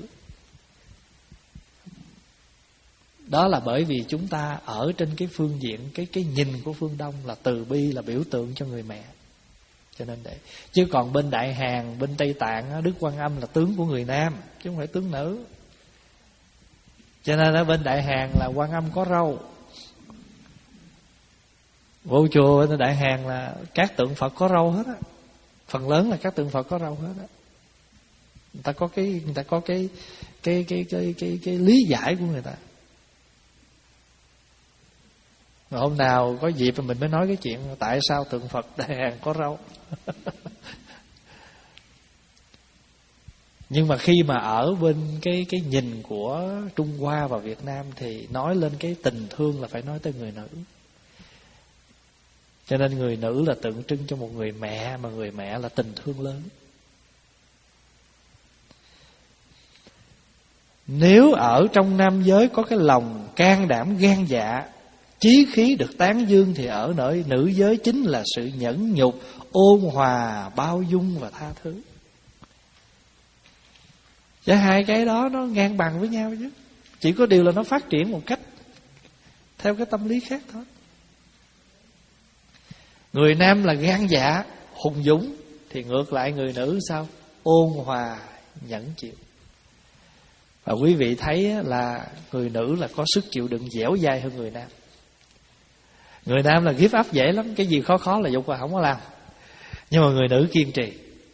Speaker 1: Đó là bởi vì chúng ta ở trên cái phương diện, cái cái nhìn của phương Đông là từ bi là biểu tượng cho người mẹ. Cho nên để chứ còn bên Đại Hàn, bên Tây Tạng, Đức Quan Âm là tướng của người nam chứ không phải tướng nữ. Cho nên ở bên Đại Hàn là Quan Âm có râu. Vô chùa bên Đại Hàn là các tượng Phật có râu hết á. Phần lớn là các tượng Phật có râu hết á. Người ta có cái người ta có cái cái cái cái cái cái lý giải của người ta. Mà hôm nào có dịp mình mới nói cái chuyện tại sao tượng Phật Đại Hàn có râu. Nhưng mà khi mà ở bên cái cái nhìn của Trung Hoa và Việt Nam thì nói lên cái tình thương là phải nói tới người nữ. Cho nên người nữ là tượng trưng cho một người mẹ, mà người mẹ là tình thương lớn. Nếu ở trong nam giới có cái lòng can đảm gan dạ, chí khí được tán dương, thì ở nơi nữ giới chính là sự nhẫn nhục, ôn hòa, bao dung và tha thứ. Chứ hai cái đó nó ngang bằng với nhau chứ. Chỉ có điều là nó phát triển một cách theo cái tâm lý khác thôi. Người nam là gan dạ, hùng dũng, thì ngược lại người nữ sao? Ôn hòa, nhẫn chịu. Và quý vị thấy là người nữ là có sức chịu đựng dẻo dai hơn người nam. Người nam là give up dễ lắm, cái gì khó khó là dục và không có làm. Nhưng mà người nữ kiên trì.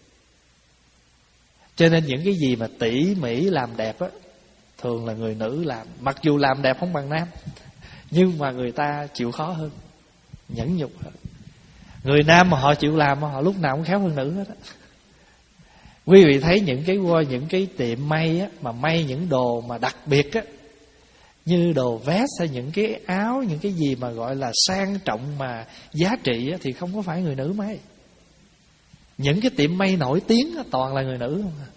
Speaker 1: Cho nên những cái gì mà tỉ mỉ làm đẹp á, thường là người nữ làm. Mặc dù làm đẹp không bằng nam, nhưng mà người ta chịu khó hơn, nhẫn nhục hơn. Người nam mà họ chịu làm, họ lúc nào cũng khéo hơn nữ hết á. Quý vị thấy những cái những cái tiệm may á, mà may những đồ mà đặc biệt á, như đồ vest hay những cái áo, những cái gì mà gọi là sang trọng mà giá trị á, thì không có phải người nữ may. Những cái tiệm may nổi tiếng á, toàn là người nữ không à.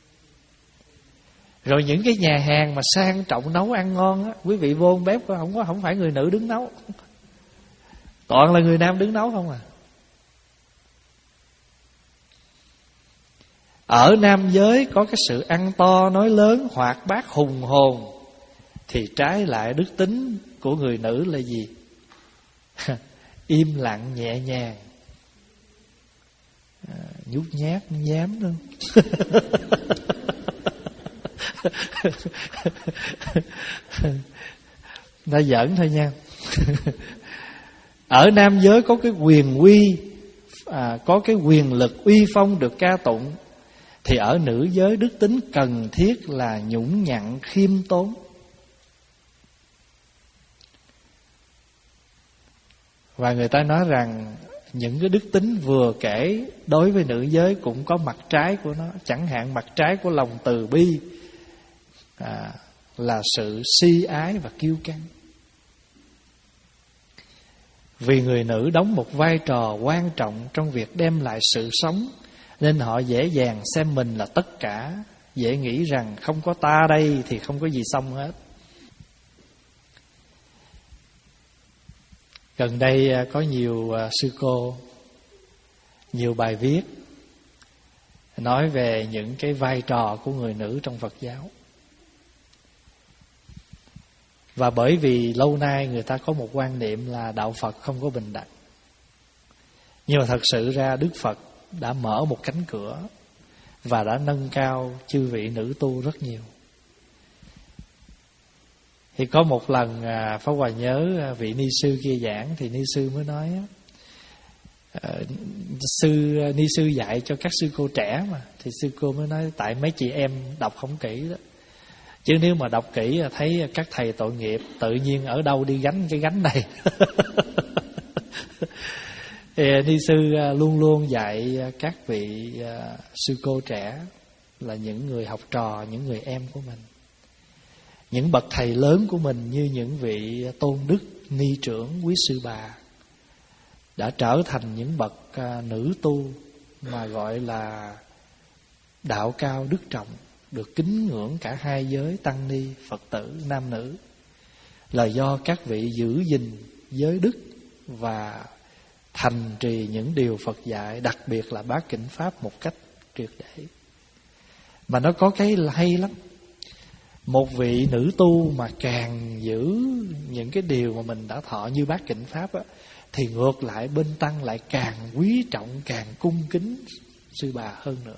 Speaker 1: Rồi những cái nhà hàng mà sang trọng nấu ăn ngon á, quý vị vô bếp không có không phải người nữ đứng nấu, toàn là người nam đứng nấu không à. Ở nam giới có cái sự ăn to nói lớn, hoạt bát hùng hồn, thì trái lại đức tính của người nữ là gì? Im lặng nhẹ nhàng, à, nhút nhát nhám luôn. Đã giỡn thôi nha. Ở nam giới có cái quyền uy, à, có cái quyền lực uy phong được ca tụng, thì ở nữ giới đức tính cần thiết là nhũng nhặn khiêm tốn. Và người ta nói rằng những cái đức tính vừa kể đối với nữ giới cũng có mặt trái của nó. Chẳng hạn mặt trái của lòng từ bi à, là sự si ái và kiêu căng. Vì người nữ đóng một vai trò quan trọng trong việc đem lại sự sống, nên họ dễ dàng xem mình là tất cả, dễ nghĩ rằng không có ta đây thì không có gì xong hết. Gần đây có nhiều sư cô, nhiều bài viết nói về những cái vai trò của người nữ trong Phật giáo. Và bởi vì lâu nay người ta có một quan niệm là đạo Phật không có bình đẳng, nhưng mà thật sự ra Đức Phật đã mở một cánh cửa và đã nâng cao chư vị nữ tu rất nhiều. Thì có một lần à, Pháp Hòa nhớ vị ni sư kia giảng, thì ni sư mới nói à, sư ni sư dạy cho các sư cô trẻ mà, thì sư cô mới nói tại mấy chị em đọc không kỹ đó, chứ nếu mà đọc kỹ thấy các thầy tội nghiệp tự nhiên ở đâu đi gánh cái gánh này. Thì ni sư luôn luôn dạy các vị sư cô trẻ là những người học trò, những người em của mình, những bậc thầy lớn của mình, như những vị tôn đức, ni trưởng, quý sư bà đã trở thành những bậc nữ tu mà gọi là đạo cao đức trọng, được kính ngưỡng cả hai giới tăng ni, Phật tử, nam nữ, là do các vị giữ gìn giới đức và thành trì những điều Phật dạy, đặc biệt là bát kinh pháp một cách triệt để. Mà nó có cái hay lắm. Một vị nữ tu mà càng giữ những cái điều mà mình đã thọ như bát kinh pháp á, thì ngược lại bên tăng lại càng quý trọng, càng cung kính sư bà hơn nữa.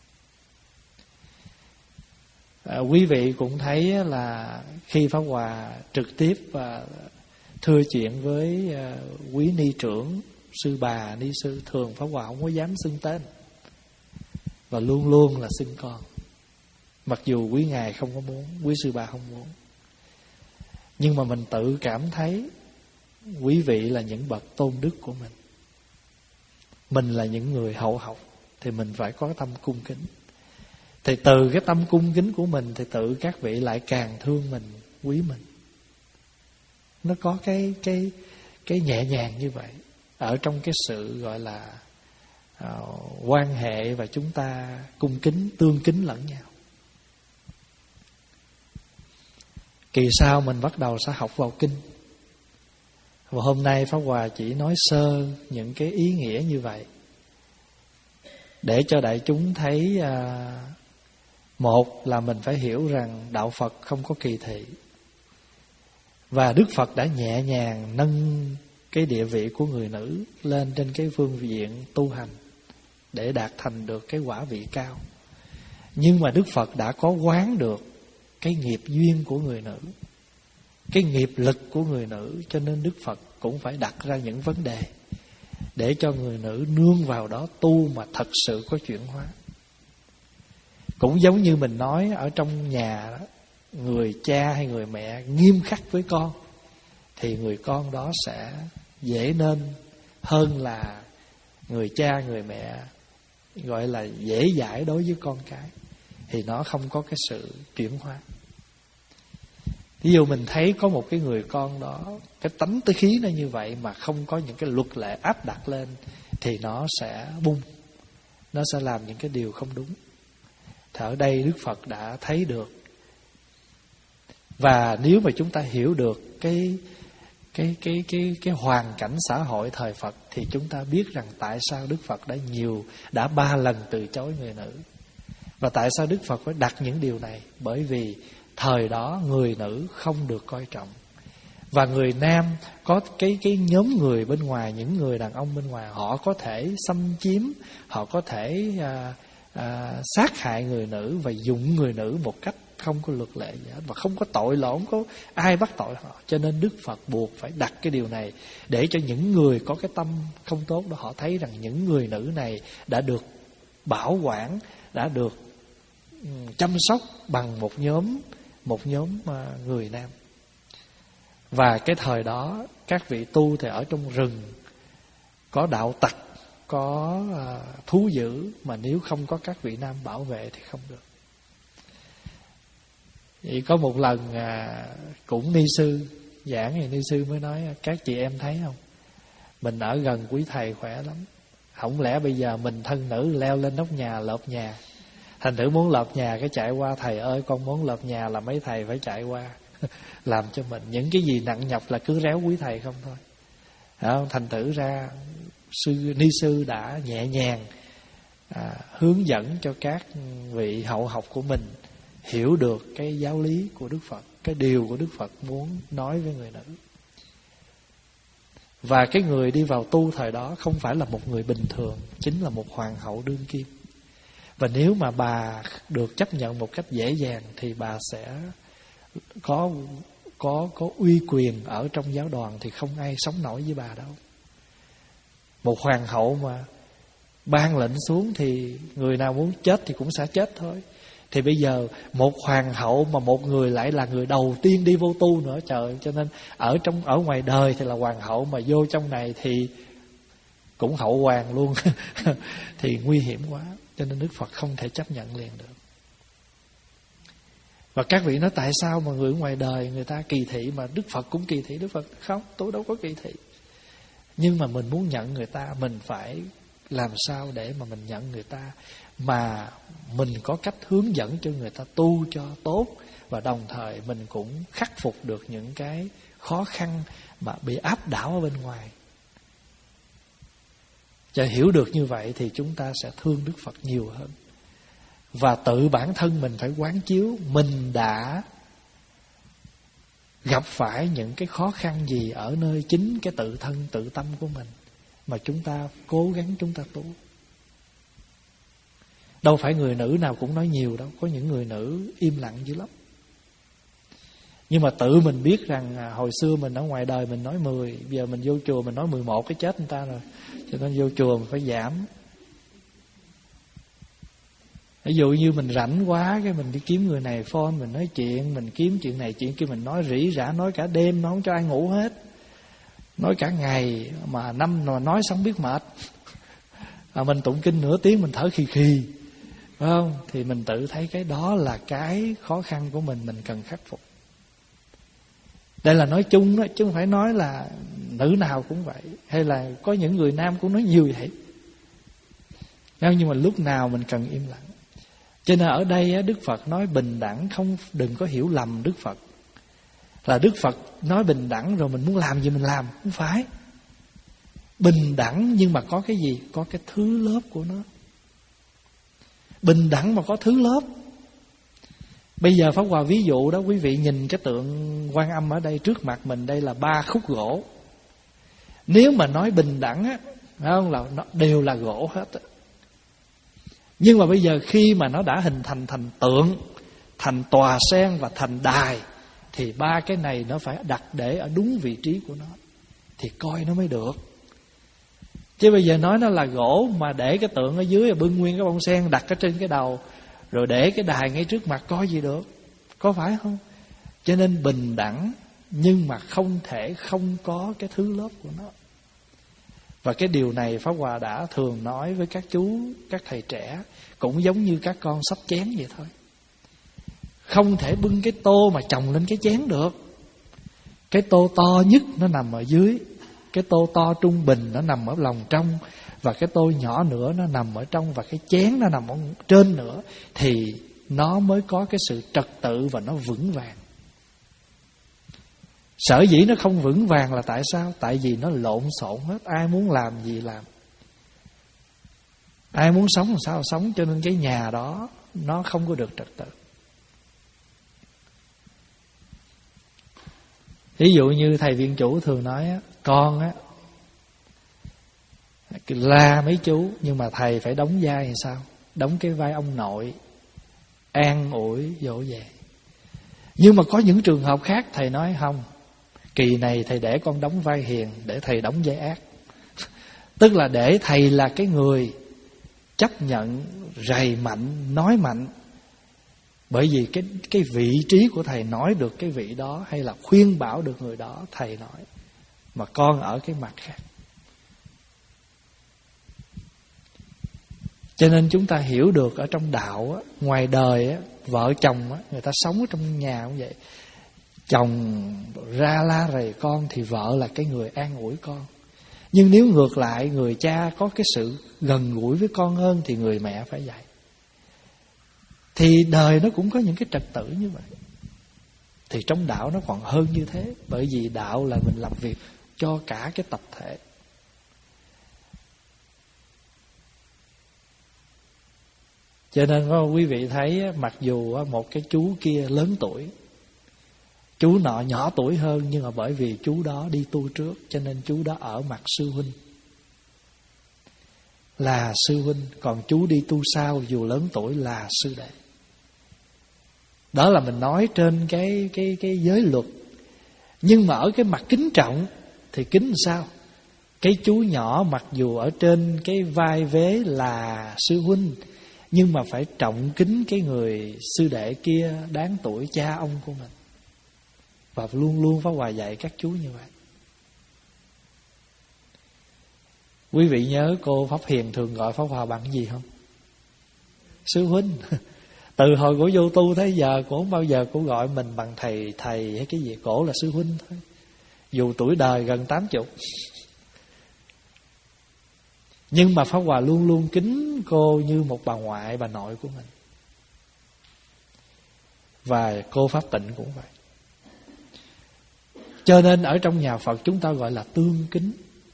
Speaker 1: À, quý vị cũng thấy là khi Pháp Hòa trực tiếp và thưa chuyện với quý ni trưởng, sư bà, ni sư, thường Pháp Hòa không có dám xưng tên, và luôn luôn là xưng con. Mặc dù quý ngài không có muốn, quý sư bà không muốn, nhưng mà mình tự cảm thấy quý vị là những bậc tôn đức của mình, mình là những người hậu học, thì mình phải có tâm cung kính. Thì từ cái tâm cung kính của mình thì tự các vị lại càng thương mình, quý mình. Nó có cái cái cái nhẹ nhàng như vậy ở trong cái sự gọi là uh, quan hệ, và chúng ta cung kính, tương kính lẫn nhau. Kỳ sau mình bắt đầu sẽ học vào kinh, và hôm nay Pháp Hòa chỉ nói sơ những cái ý nghĩa như vậy để cho đại chúng thấy, uh, một là mình phải hiểu rằng đạo Phật không có kỳ thị, và Đức Phật đã nhẹ nhàng nâng cái địa vị của người nữ lên trên cái phương diện tu hành để đạt thành được cái quả vị cao. Nhưng mà Đức Phật đã có quán được cái nghiệp duyên của người nữ, cái nghiệp lực của người nữ, cho nên Đức Phật cũng phải đặt ra những vấn đề để cho người nữ nương vào đó tu mà thật sự có chuyển hóa. Cũng giống như mình nói ở trong nhà đó, người cha hay người mẹ nghiêm khắc với con thì người con đó sẽ dễ nên hơn là người cha, người mẹ gọi là dễ dãi đối với con cái, thì nó không có cái sự chuyển hóa. Ví dụ mình thấy có một cái người con đó, cái tánh tới khí nó như vậy mà không có những cái luật lệ áp đặt lên, thì nó sẽ bung, nó sẽ làm những cái điều không đúng. Thì ở đây Đức Phật đã thấy được. Và nếu mà chúng ta hiểu được cái cái cái cái cái hoàn cảnh xã hội thời Phật, thì chúng ta biết rằng tại sao Đức Phật đã nhiều đã ba lần từ chối người nữ. Và tại sao Đức Phật phải đặt những điều này? Bởi vì thời đó người nữ không được coi trọng, và người nam có cái cái nhóm người bên ngoài, những người đàn ông bên ngoài, họ có thể xâm chiếm, họ có thể à, à, sát hại người nữ và dụng người nữ một cách không có luật lệ gì hết, và không có tội lỗi, không có ai bắt tội họ. Cho nên Đức Phật buộc phải đặt cái điều này để cho những người có cái tâm không tốt đó, họ thấy rằng những người nữ này đã được bảo quản, đã được chăm sóc bằng một nhóm một nhóm người nam. Và cái thời đó các vị tu thì ở trong rừng, có đạo tặc, có thú dữ, mà nếu không có các vị nam bảo vệ thì không được. Thì có một lần à, cũng ni sư giảng, thì ni sư mới nói: các chị em thấy không, mình ở gần quý thầy khỏe lắm, không lẽ bây giờ mình thân nữ leo lên nóc nhà lợp nhà, thành thử muốn lợp nhà cái chạy qua thầy ơi con muốn lợp nhà là mấy thầy phải chạy qua làm cho mình những cái gì nặng nhọc là cứ réo quý thầy không thôi. Đó, thành thử ra sư ni sư đã nhẹ nhàng à, hướng dẫn cho các vị hậu học của mình hiểu được cái giáo lý của Đức Phật, cái điều của Đức Phật muốn nói với người nữ. Và cái người đi vào tu thời đó không phải là một người bình thường, chính là một hoàng hậu đương kim. Và nếu mà bà được chấp nhận một cách dễ dàng thì bà sẽ có có có uy quyền ở trong giáo đoàn, thì không ai sống nổi với bà đâu. Một hoàng hậu mà ban lệnh xuống thì người nào muốn chết thì cũng sẽ chết thôi. Thì bây giờ một hoàng hậu mà một người lại là người đầu tiên đi vô tu nữa, trời. Cho nên ở trong ở ngoài đời thì là hoàng hậu, mà vô trong này thì cũng hậu hoàng luôn. Thì nguy hiểm quá. Cho nên Đức Phật không thể chấp nhận liền được. Và các vị nói tại sao mà người ngoài đời người ta kỳ thị mà Đức Phật cũng kỳ thị? Đức Phật không, tôi đâu có kỳ thị. Nhưng mà mình muốn nhận người ta, mình phải làm sao để mà mình nhận người ta, mà mình có cách hướng dẫn cho người ta tu cho tốt, và đồng thời mình cũng khắc phục được những cái khó khăn mà bị áp đảo ở bên ngoài. Cho hiểu được như vậy thì chúng ta sẽ thương Đức Phật nhiều hơn. Và tự bản thân mình phải quán chiếu mình đã gặp phải những cái khó khăn gì ở nơi chính cái tự thân, tự tâm của mình, mà chúng ta cố gắng chúng ta tu. Đâu phải người nữ nào cũng nói nhiều đâu. Có những người nữ im lặng dữ lắm. Nhưng mà tự mình biết rằng à, hồi xưa mình ở ngoài đời mình nói mười, giờ mình vô chùa mình nói mười một cái chết người ta rồi. Cho nên vô chùa mình phải giảm. Ví dụ như mình rảnh quá, cái mình đi kiếm người này phone, mình nói chuyện, mình kiếm chuyện này chuyện kia, mình nói rỉ rả, nói cả đêm, nó không cho ai ngủ hết, nói cả ngày, mà năm mà nói xong biết mệt. À, mình tụng kinh nửa tiếng mình thở khì khì, phải không? Thì mình tự thấy cái đó là cái khó khăn của mình, mình cần khắc phục. Đây là nói chung đó, chứ không phải nói là nữ nào cũng vậy, hay là có những người nam cũng nói nhiều vậy. Nhưng mà lúc nào mình cần im lặng. Cho nên ở đây Đức Phật nói bình đẳng, không, đừng có hiểu lầm Đức Phật là Đức Phật nói bình đẳng rồi mình muốn làm gì mình làm. Không phải. Bình đẳng nhưng mà có cái gì? Có cái thứ lớp của nó. Bình đẳng mà có thứ lớp. Bây giờ Pháp Hòa ví dụ đó, quý vị nhìn cái tượng Quan Âm ở đây trước mặt mình, đây là ba khúc gỗ. Nếu mà nói bình đẳng á, phải không, là nó đều là gỗ hết á. Nhưng mà bây giờ khi mà nó đã hình thành thành tượng, thành tòa sen và thành đài, thì ba cái này nó phải đặt để ở đúng vị trí của nó, thì coi nó mới được. Chứ bây giờ nói nó là gỗ mà để cái tượng ở dưới, bưng nguyên cái bông sen đặt ở trên cái đầu, rồi để cái đài ngay trước mặt, coi gì được. Có phải không? Cho nên bình đẳng nhưng mà không thể không có cái thứ lớp của nó. Và cái điều này Pháp Hòa đã thường nói với các chú, các thầy trẻ, cũng giống như các con sắp chén vậy thôi. Không thể bưng cái tô mà chồng lên cái chén được. Cái tô to nhất nó nằm ở dưới, cái tô to trung bình nó nằm ở lòng trong, và cái tô nhỏ nữa nó nằm ở trong, và cái chén nó nằm ở trên nữa, thì nó mới có cái sự trật tự và nó vững vàng. Sở dĩ nó không vững vàng là tại sao? Tại vì nó lộn xộn hết, ai muốn làm gì làm, ai muốn sống làm sao sống. Cho nên cái nhà đó nó không có được trật tự. Ví dụ như thầy viện chủ thường nói á, con á la mấy chú, nhưng mà thầy phải đóng vai thì sao? Đóng cái vai ông nội, an ủi dỗ về. Nhưng mà có những trường hợp khác thầy nói không, kỳ này thầy để con đóng vai hiền, để thầy đóng vai ác. Tức là để thầy là cái người chấp nhận, rầy mạnh, nói mạnh. Bởi vì cái, cái vị trí của thầy nói được cái vị đó, hay là khuyên bảo được người đó, thầy nói. Mà con ở cái mặt khác. Cho nên chúng ta hiểu được ở trong đạo á, ngoài đời á, vợ chồng á, người ta sống ở trong nhà cũng vậy. Chồng ra la rầy con thì vợ là cái người an ủi con. Nhưng nếu ngược lại, người cha có cái sự gần gũi với con hơn thì người mẹ phải vậy. Thì đời nó cũng có những cái trật tự như vậy. Thì trong đạo nó còn hơn như thế. Bởi vì đạo là mình làm việc cho cả cái tập thể. Cho nên có quý vị thấy, mặc dù một cái chú kia lớn tuổi, chú nọ nhỏ tuổi hơn, nhưng mà bởi vì chú đó đi tu trước, cho nên chú đó ở mặt sư huynh, là sư huynh. Còn chú đi tu sau, dù lớn tuổi, là sư đệ. Đó là mình nói trên cái, cái, cái giới luật. Nhưng mà ở cái mặt kính trọng thì kính làm sao? Cái chú nhỏ mặc dù ở trên cái vai vế là sư huynh, nhưng mà phải trọng kính cái người sư đệ kia đáng tuổi cha ông của mình. Và luôn luôn Pháp Hòa dạy các chú như vậy. Quý vị nhớ cô Pháp Hiền thường gọi Pháp Hòa bằng gì không? Sư huynh. Từ hồi cổ vô tu tới giờ, cổ không bao giờ cổ gọi mình bằng thầy thầy hay cái gì. Cổ là sư huynh thôi, dù tuổi đời gần tám chục. Nhưng mà Pháp Hòa luôn luôn kính cô như một bà ngoại, bà nội của mình. Và cô Pháp Tịnh cũng vậy. Cho nên ở trong nhà Phật chúng ta gọi là tương kính.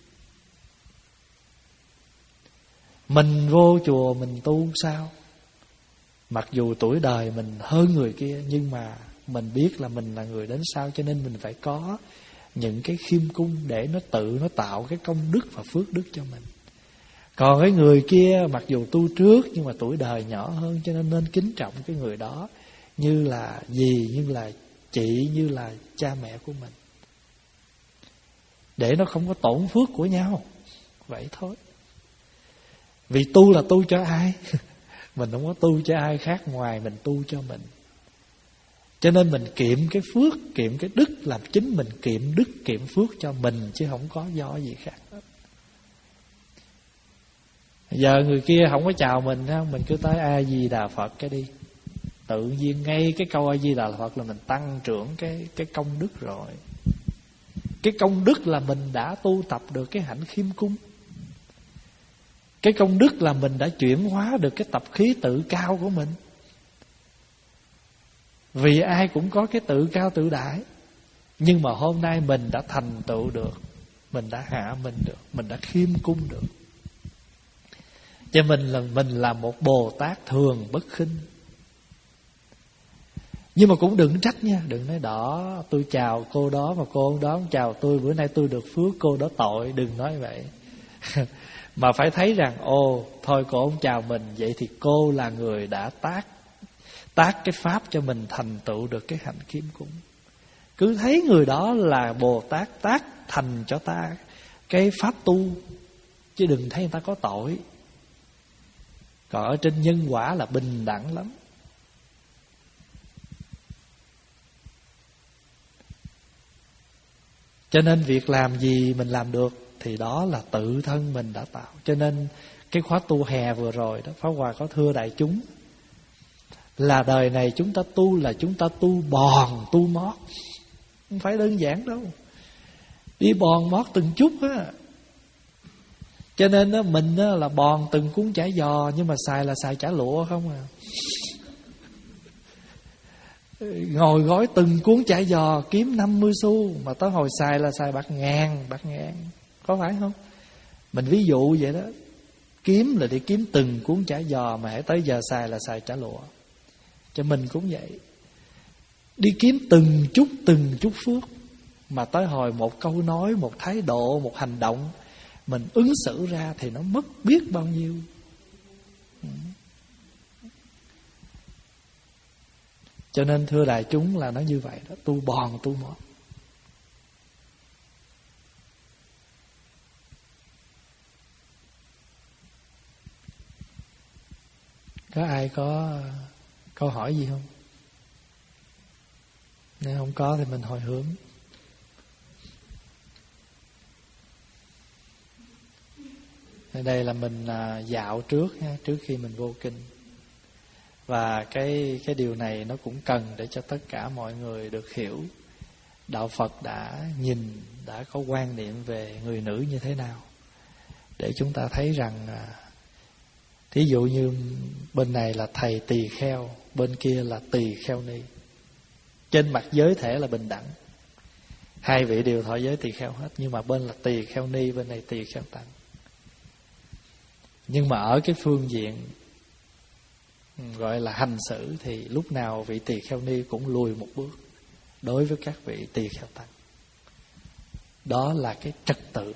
Speaker 1: Mình vô chùa mình tu sao? Mặc dù tuổi đời mình hơn người kia, nhưng mà mình biết là mình là người đến sau, cho nên mình phải có những cái khiêm cung để nó tự nó tạo cái công đức và phước đức cho mình. Còn cái người kia mặc dù tu trước nhưng mà tuổi đời nhỏ hơn, cho nên nên kính trọng cái người đó như là dì, như là chị, như là cha mẹ của mình, để nó không có tổn phước của nhau. Vậy thôi. Vì tu là tu cho ai? Mình không có tu cho ai khác ngoài mình tu cho mình. Cho nên mình kiệm cái phước, kiệm cái đức, làm chính mình kiệm đức, kiệm phước cho mình, chứ không có do gì khác hết. Giờ người kia không có chào mình, không, mình cứ tới A Di Đà Phật cái đi. Tự nhiên ngay cái câu A Di Đà Phật là mình tăng trưởng cái, cái công đức rồi. Cái công đức là mình đã tu tập được cái hạnh khiêm cung. Cái công đức là mình đã chuyển hóa được cái tập khí tự cao của mình. Vì ai cũng có cái tự cao tự đại, nhưng mà hôm nay mình đã thành tựu được, mình đã hạ mình được, mình đã khiêm cung được. Cho mình là mình là một Bồ Tát thường bất khinh. Nhưng mà cũng đừng trách nha, đừng nói đó tôi chào cô đó mà cô đó không chào tôi, bữa nay tôi được phước, cô đó tội. Đừng nói vậy. Mà phải thấy rằng ồ, thôi cô không chào mình, vậy thì cô là người đã tác tác cái pháp cho mình thành tựu được cái hạnh khiêm cung. Cứ thấy người đó là Bồ Tát tác thành cho ta cái pháp tu, chứ đừng thấy người ta có tội. Còn ở trên nhân quả là bình đẳng lắm. Cho nên việc làm gì mình làm được thì đó là tự thân mình đã tạo. Cho nên cái khóa tu hè vừa rồi đó, Pháp Hòa có thưa đại chúng là đời này chúng ta tu là chúng ta tu bòn, tu mót. Không phải đơn giản đâu. Đi bòn mót từng chút á. Cho nên đó, mình đó là bòn từng cuốn chả giò, nhưng mà xài là xài chả lụa không à. Ngồi gói từng cuốn chả giò kiếm năm mươi xu, mà tới hồi xài là xài bạc ngàn, bạc ngàn. Có phải không? Mình ví dụ vậy đó. Kiếm là để kiếm từng cuốn chả giò, mà hãy tới giờ xài là xài chả lụa. Cho mình cũng vậy. Đi kiếm từng chút từng chút phước, mà tới hồi một câu nói, một thái độ, một hành động mình ứng xử ra thì nó mất biết bao nhiêu. Cho nên thưa đại chúng là nó như vậy đó. Tu bòn tu mót. Có ai có câu hỏi gì không? Nếu không có thì mình hồi hướng. Ở đây là mình dạo trước ha, trước khi mình vô kinh. Và cái cái điều này nó cũng cần để cho tất cả mọi người được hiểu đạo Phật đã nhìn, đã có quan niệm về người nữ như thế nào, để chúng ta thấy rằng thí dụ như bên này là thầy tỳ kheo, bên kia là tỳ kheo ni, trên mặt giới thể là bình đẳng, hai vị đều thọ giới tỳ kheo hết, nhưng mà bên là tỳ kheo ni, bên này tỳ kheo tăng. Nhưng mà ở cái phương diện gọi là hành xử, thì lúc nào vị tỳ kheo ni cũng lùi một bước đối với các vị tỳ kheo tăng. Đó là cái trật tự.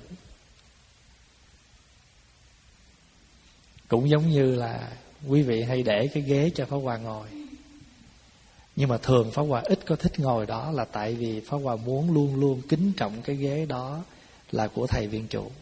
Speaker 1: Cũng giống như là quý vị hay để cái ghế cho Pháp Hòa ngồi, nhưng mà thường Pháp Hòa ít có thích ngồi đó, là tại vì Pháp Hòa muốn luôn luôn kính trọng cái ghế đó là của thầy viện chủ.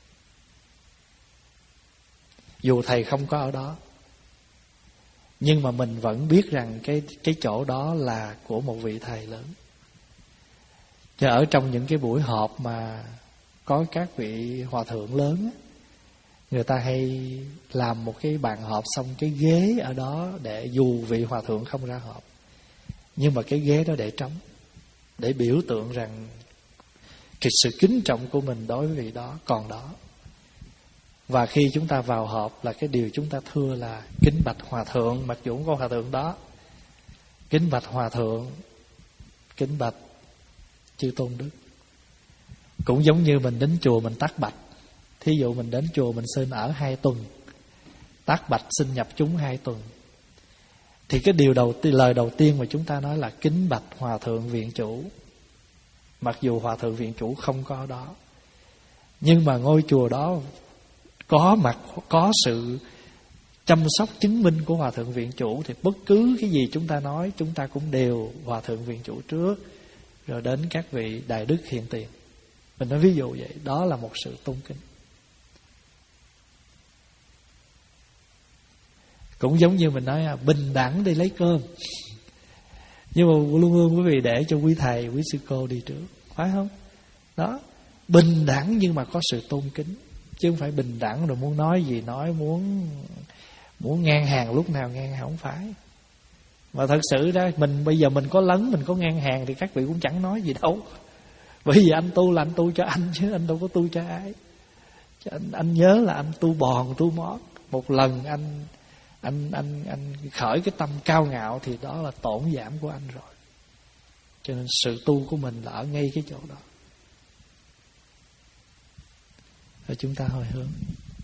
Speaker 1: Dù thầy không có ở đó, nhưng mà mình vẫn biết rằng cái cái chỗ đó là của một vị thầy lớn. Chứ ở trong những cái buổi họp mà có các vị hòa thượng lớn, người ta hay làm một cái bàn họp, xong cái ghế ở đó để dù vị hòa thượng không ra họp, nhưng mà cái ghế đó để trống, để biểu tượng rằng cái sự kính trọng của mình đối với vị đó còn đó. Và khi chúng ta vào họp là cái điều chúng ta thưa là kính bạch hòa thượng, mặc dù không có hòa thượng đó, kính bạch hòa thượng, kính bạch chư tôn đức. Cũng giống như mình đến chùa mình tắt bạch. Thí dụ mình đến chùa mình xin ở hai tuần, tắt bạch xin nhập chúng hai tuần, thì cái điều đầu tiên, lời đầu tiên mà chúng ta nói là kính bạch hòa thượng viện chủ, mặc dù hòa thượng viện chủ không có đó. Nhưng mà ngôi chùa đó có mặt, có sự chăm sóc chứng minh của hòa thượng viện chủ, thì bất cứ cái gì chúng ta nói, chúng ta cũng đều hòa thượng viện chủ trước, rồi đến các vị đại đức hiện tiền. Mình nói ví dụ vậy, đó là một sự tôn kính. Cũng giống như mình nói bình đẳng đi lấy cơm, nhưng mà luôn luôn quý vị để cho quý thầy, quý sư cô đi trước, phải không? Đó, bình đẳng nhưng mà có sự tôn kính, chứ không phải bình đẳng rồi muốn nói gì nói, muốn muốn ngang hàng lúc nào ngang hàng, không phải. Mà thật sự ra mình bây giờ mình có lấn, mình có ngang hàng thì các vị cũng chẳng nói gì đâu. Bởi vì anh tu là anh tu cho anh, chứ anh đâu có tu cho ai. Chứ anh, anh nhớ là anh tu bòn, tu mót. Một lần anh anh anh anh khởi cái tâm cao ngạo thì đó là tổn giảm của anh rồi. Cho nên sự tu của mình là ở ngay cái chỗ đó. Rồi chúng ta hồi hướng.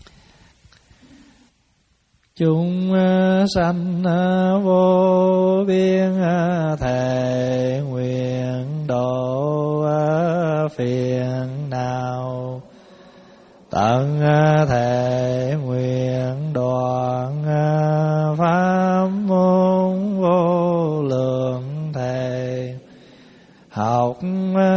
Speaker 1: Chúng sanh vô biên thể nguyện độ phiền não, tận thể nguyện đoạn pháp môn vô lượng thệ, học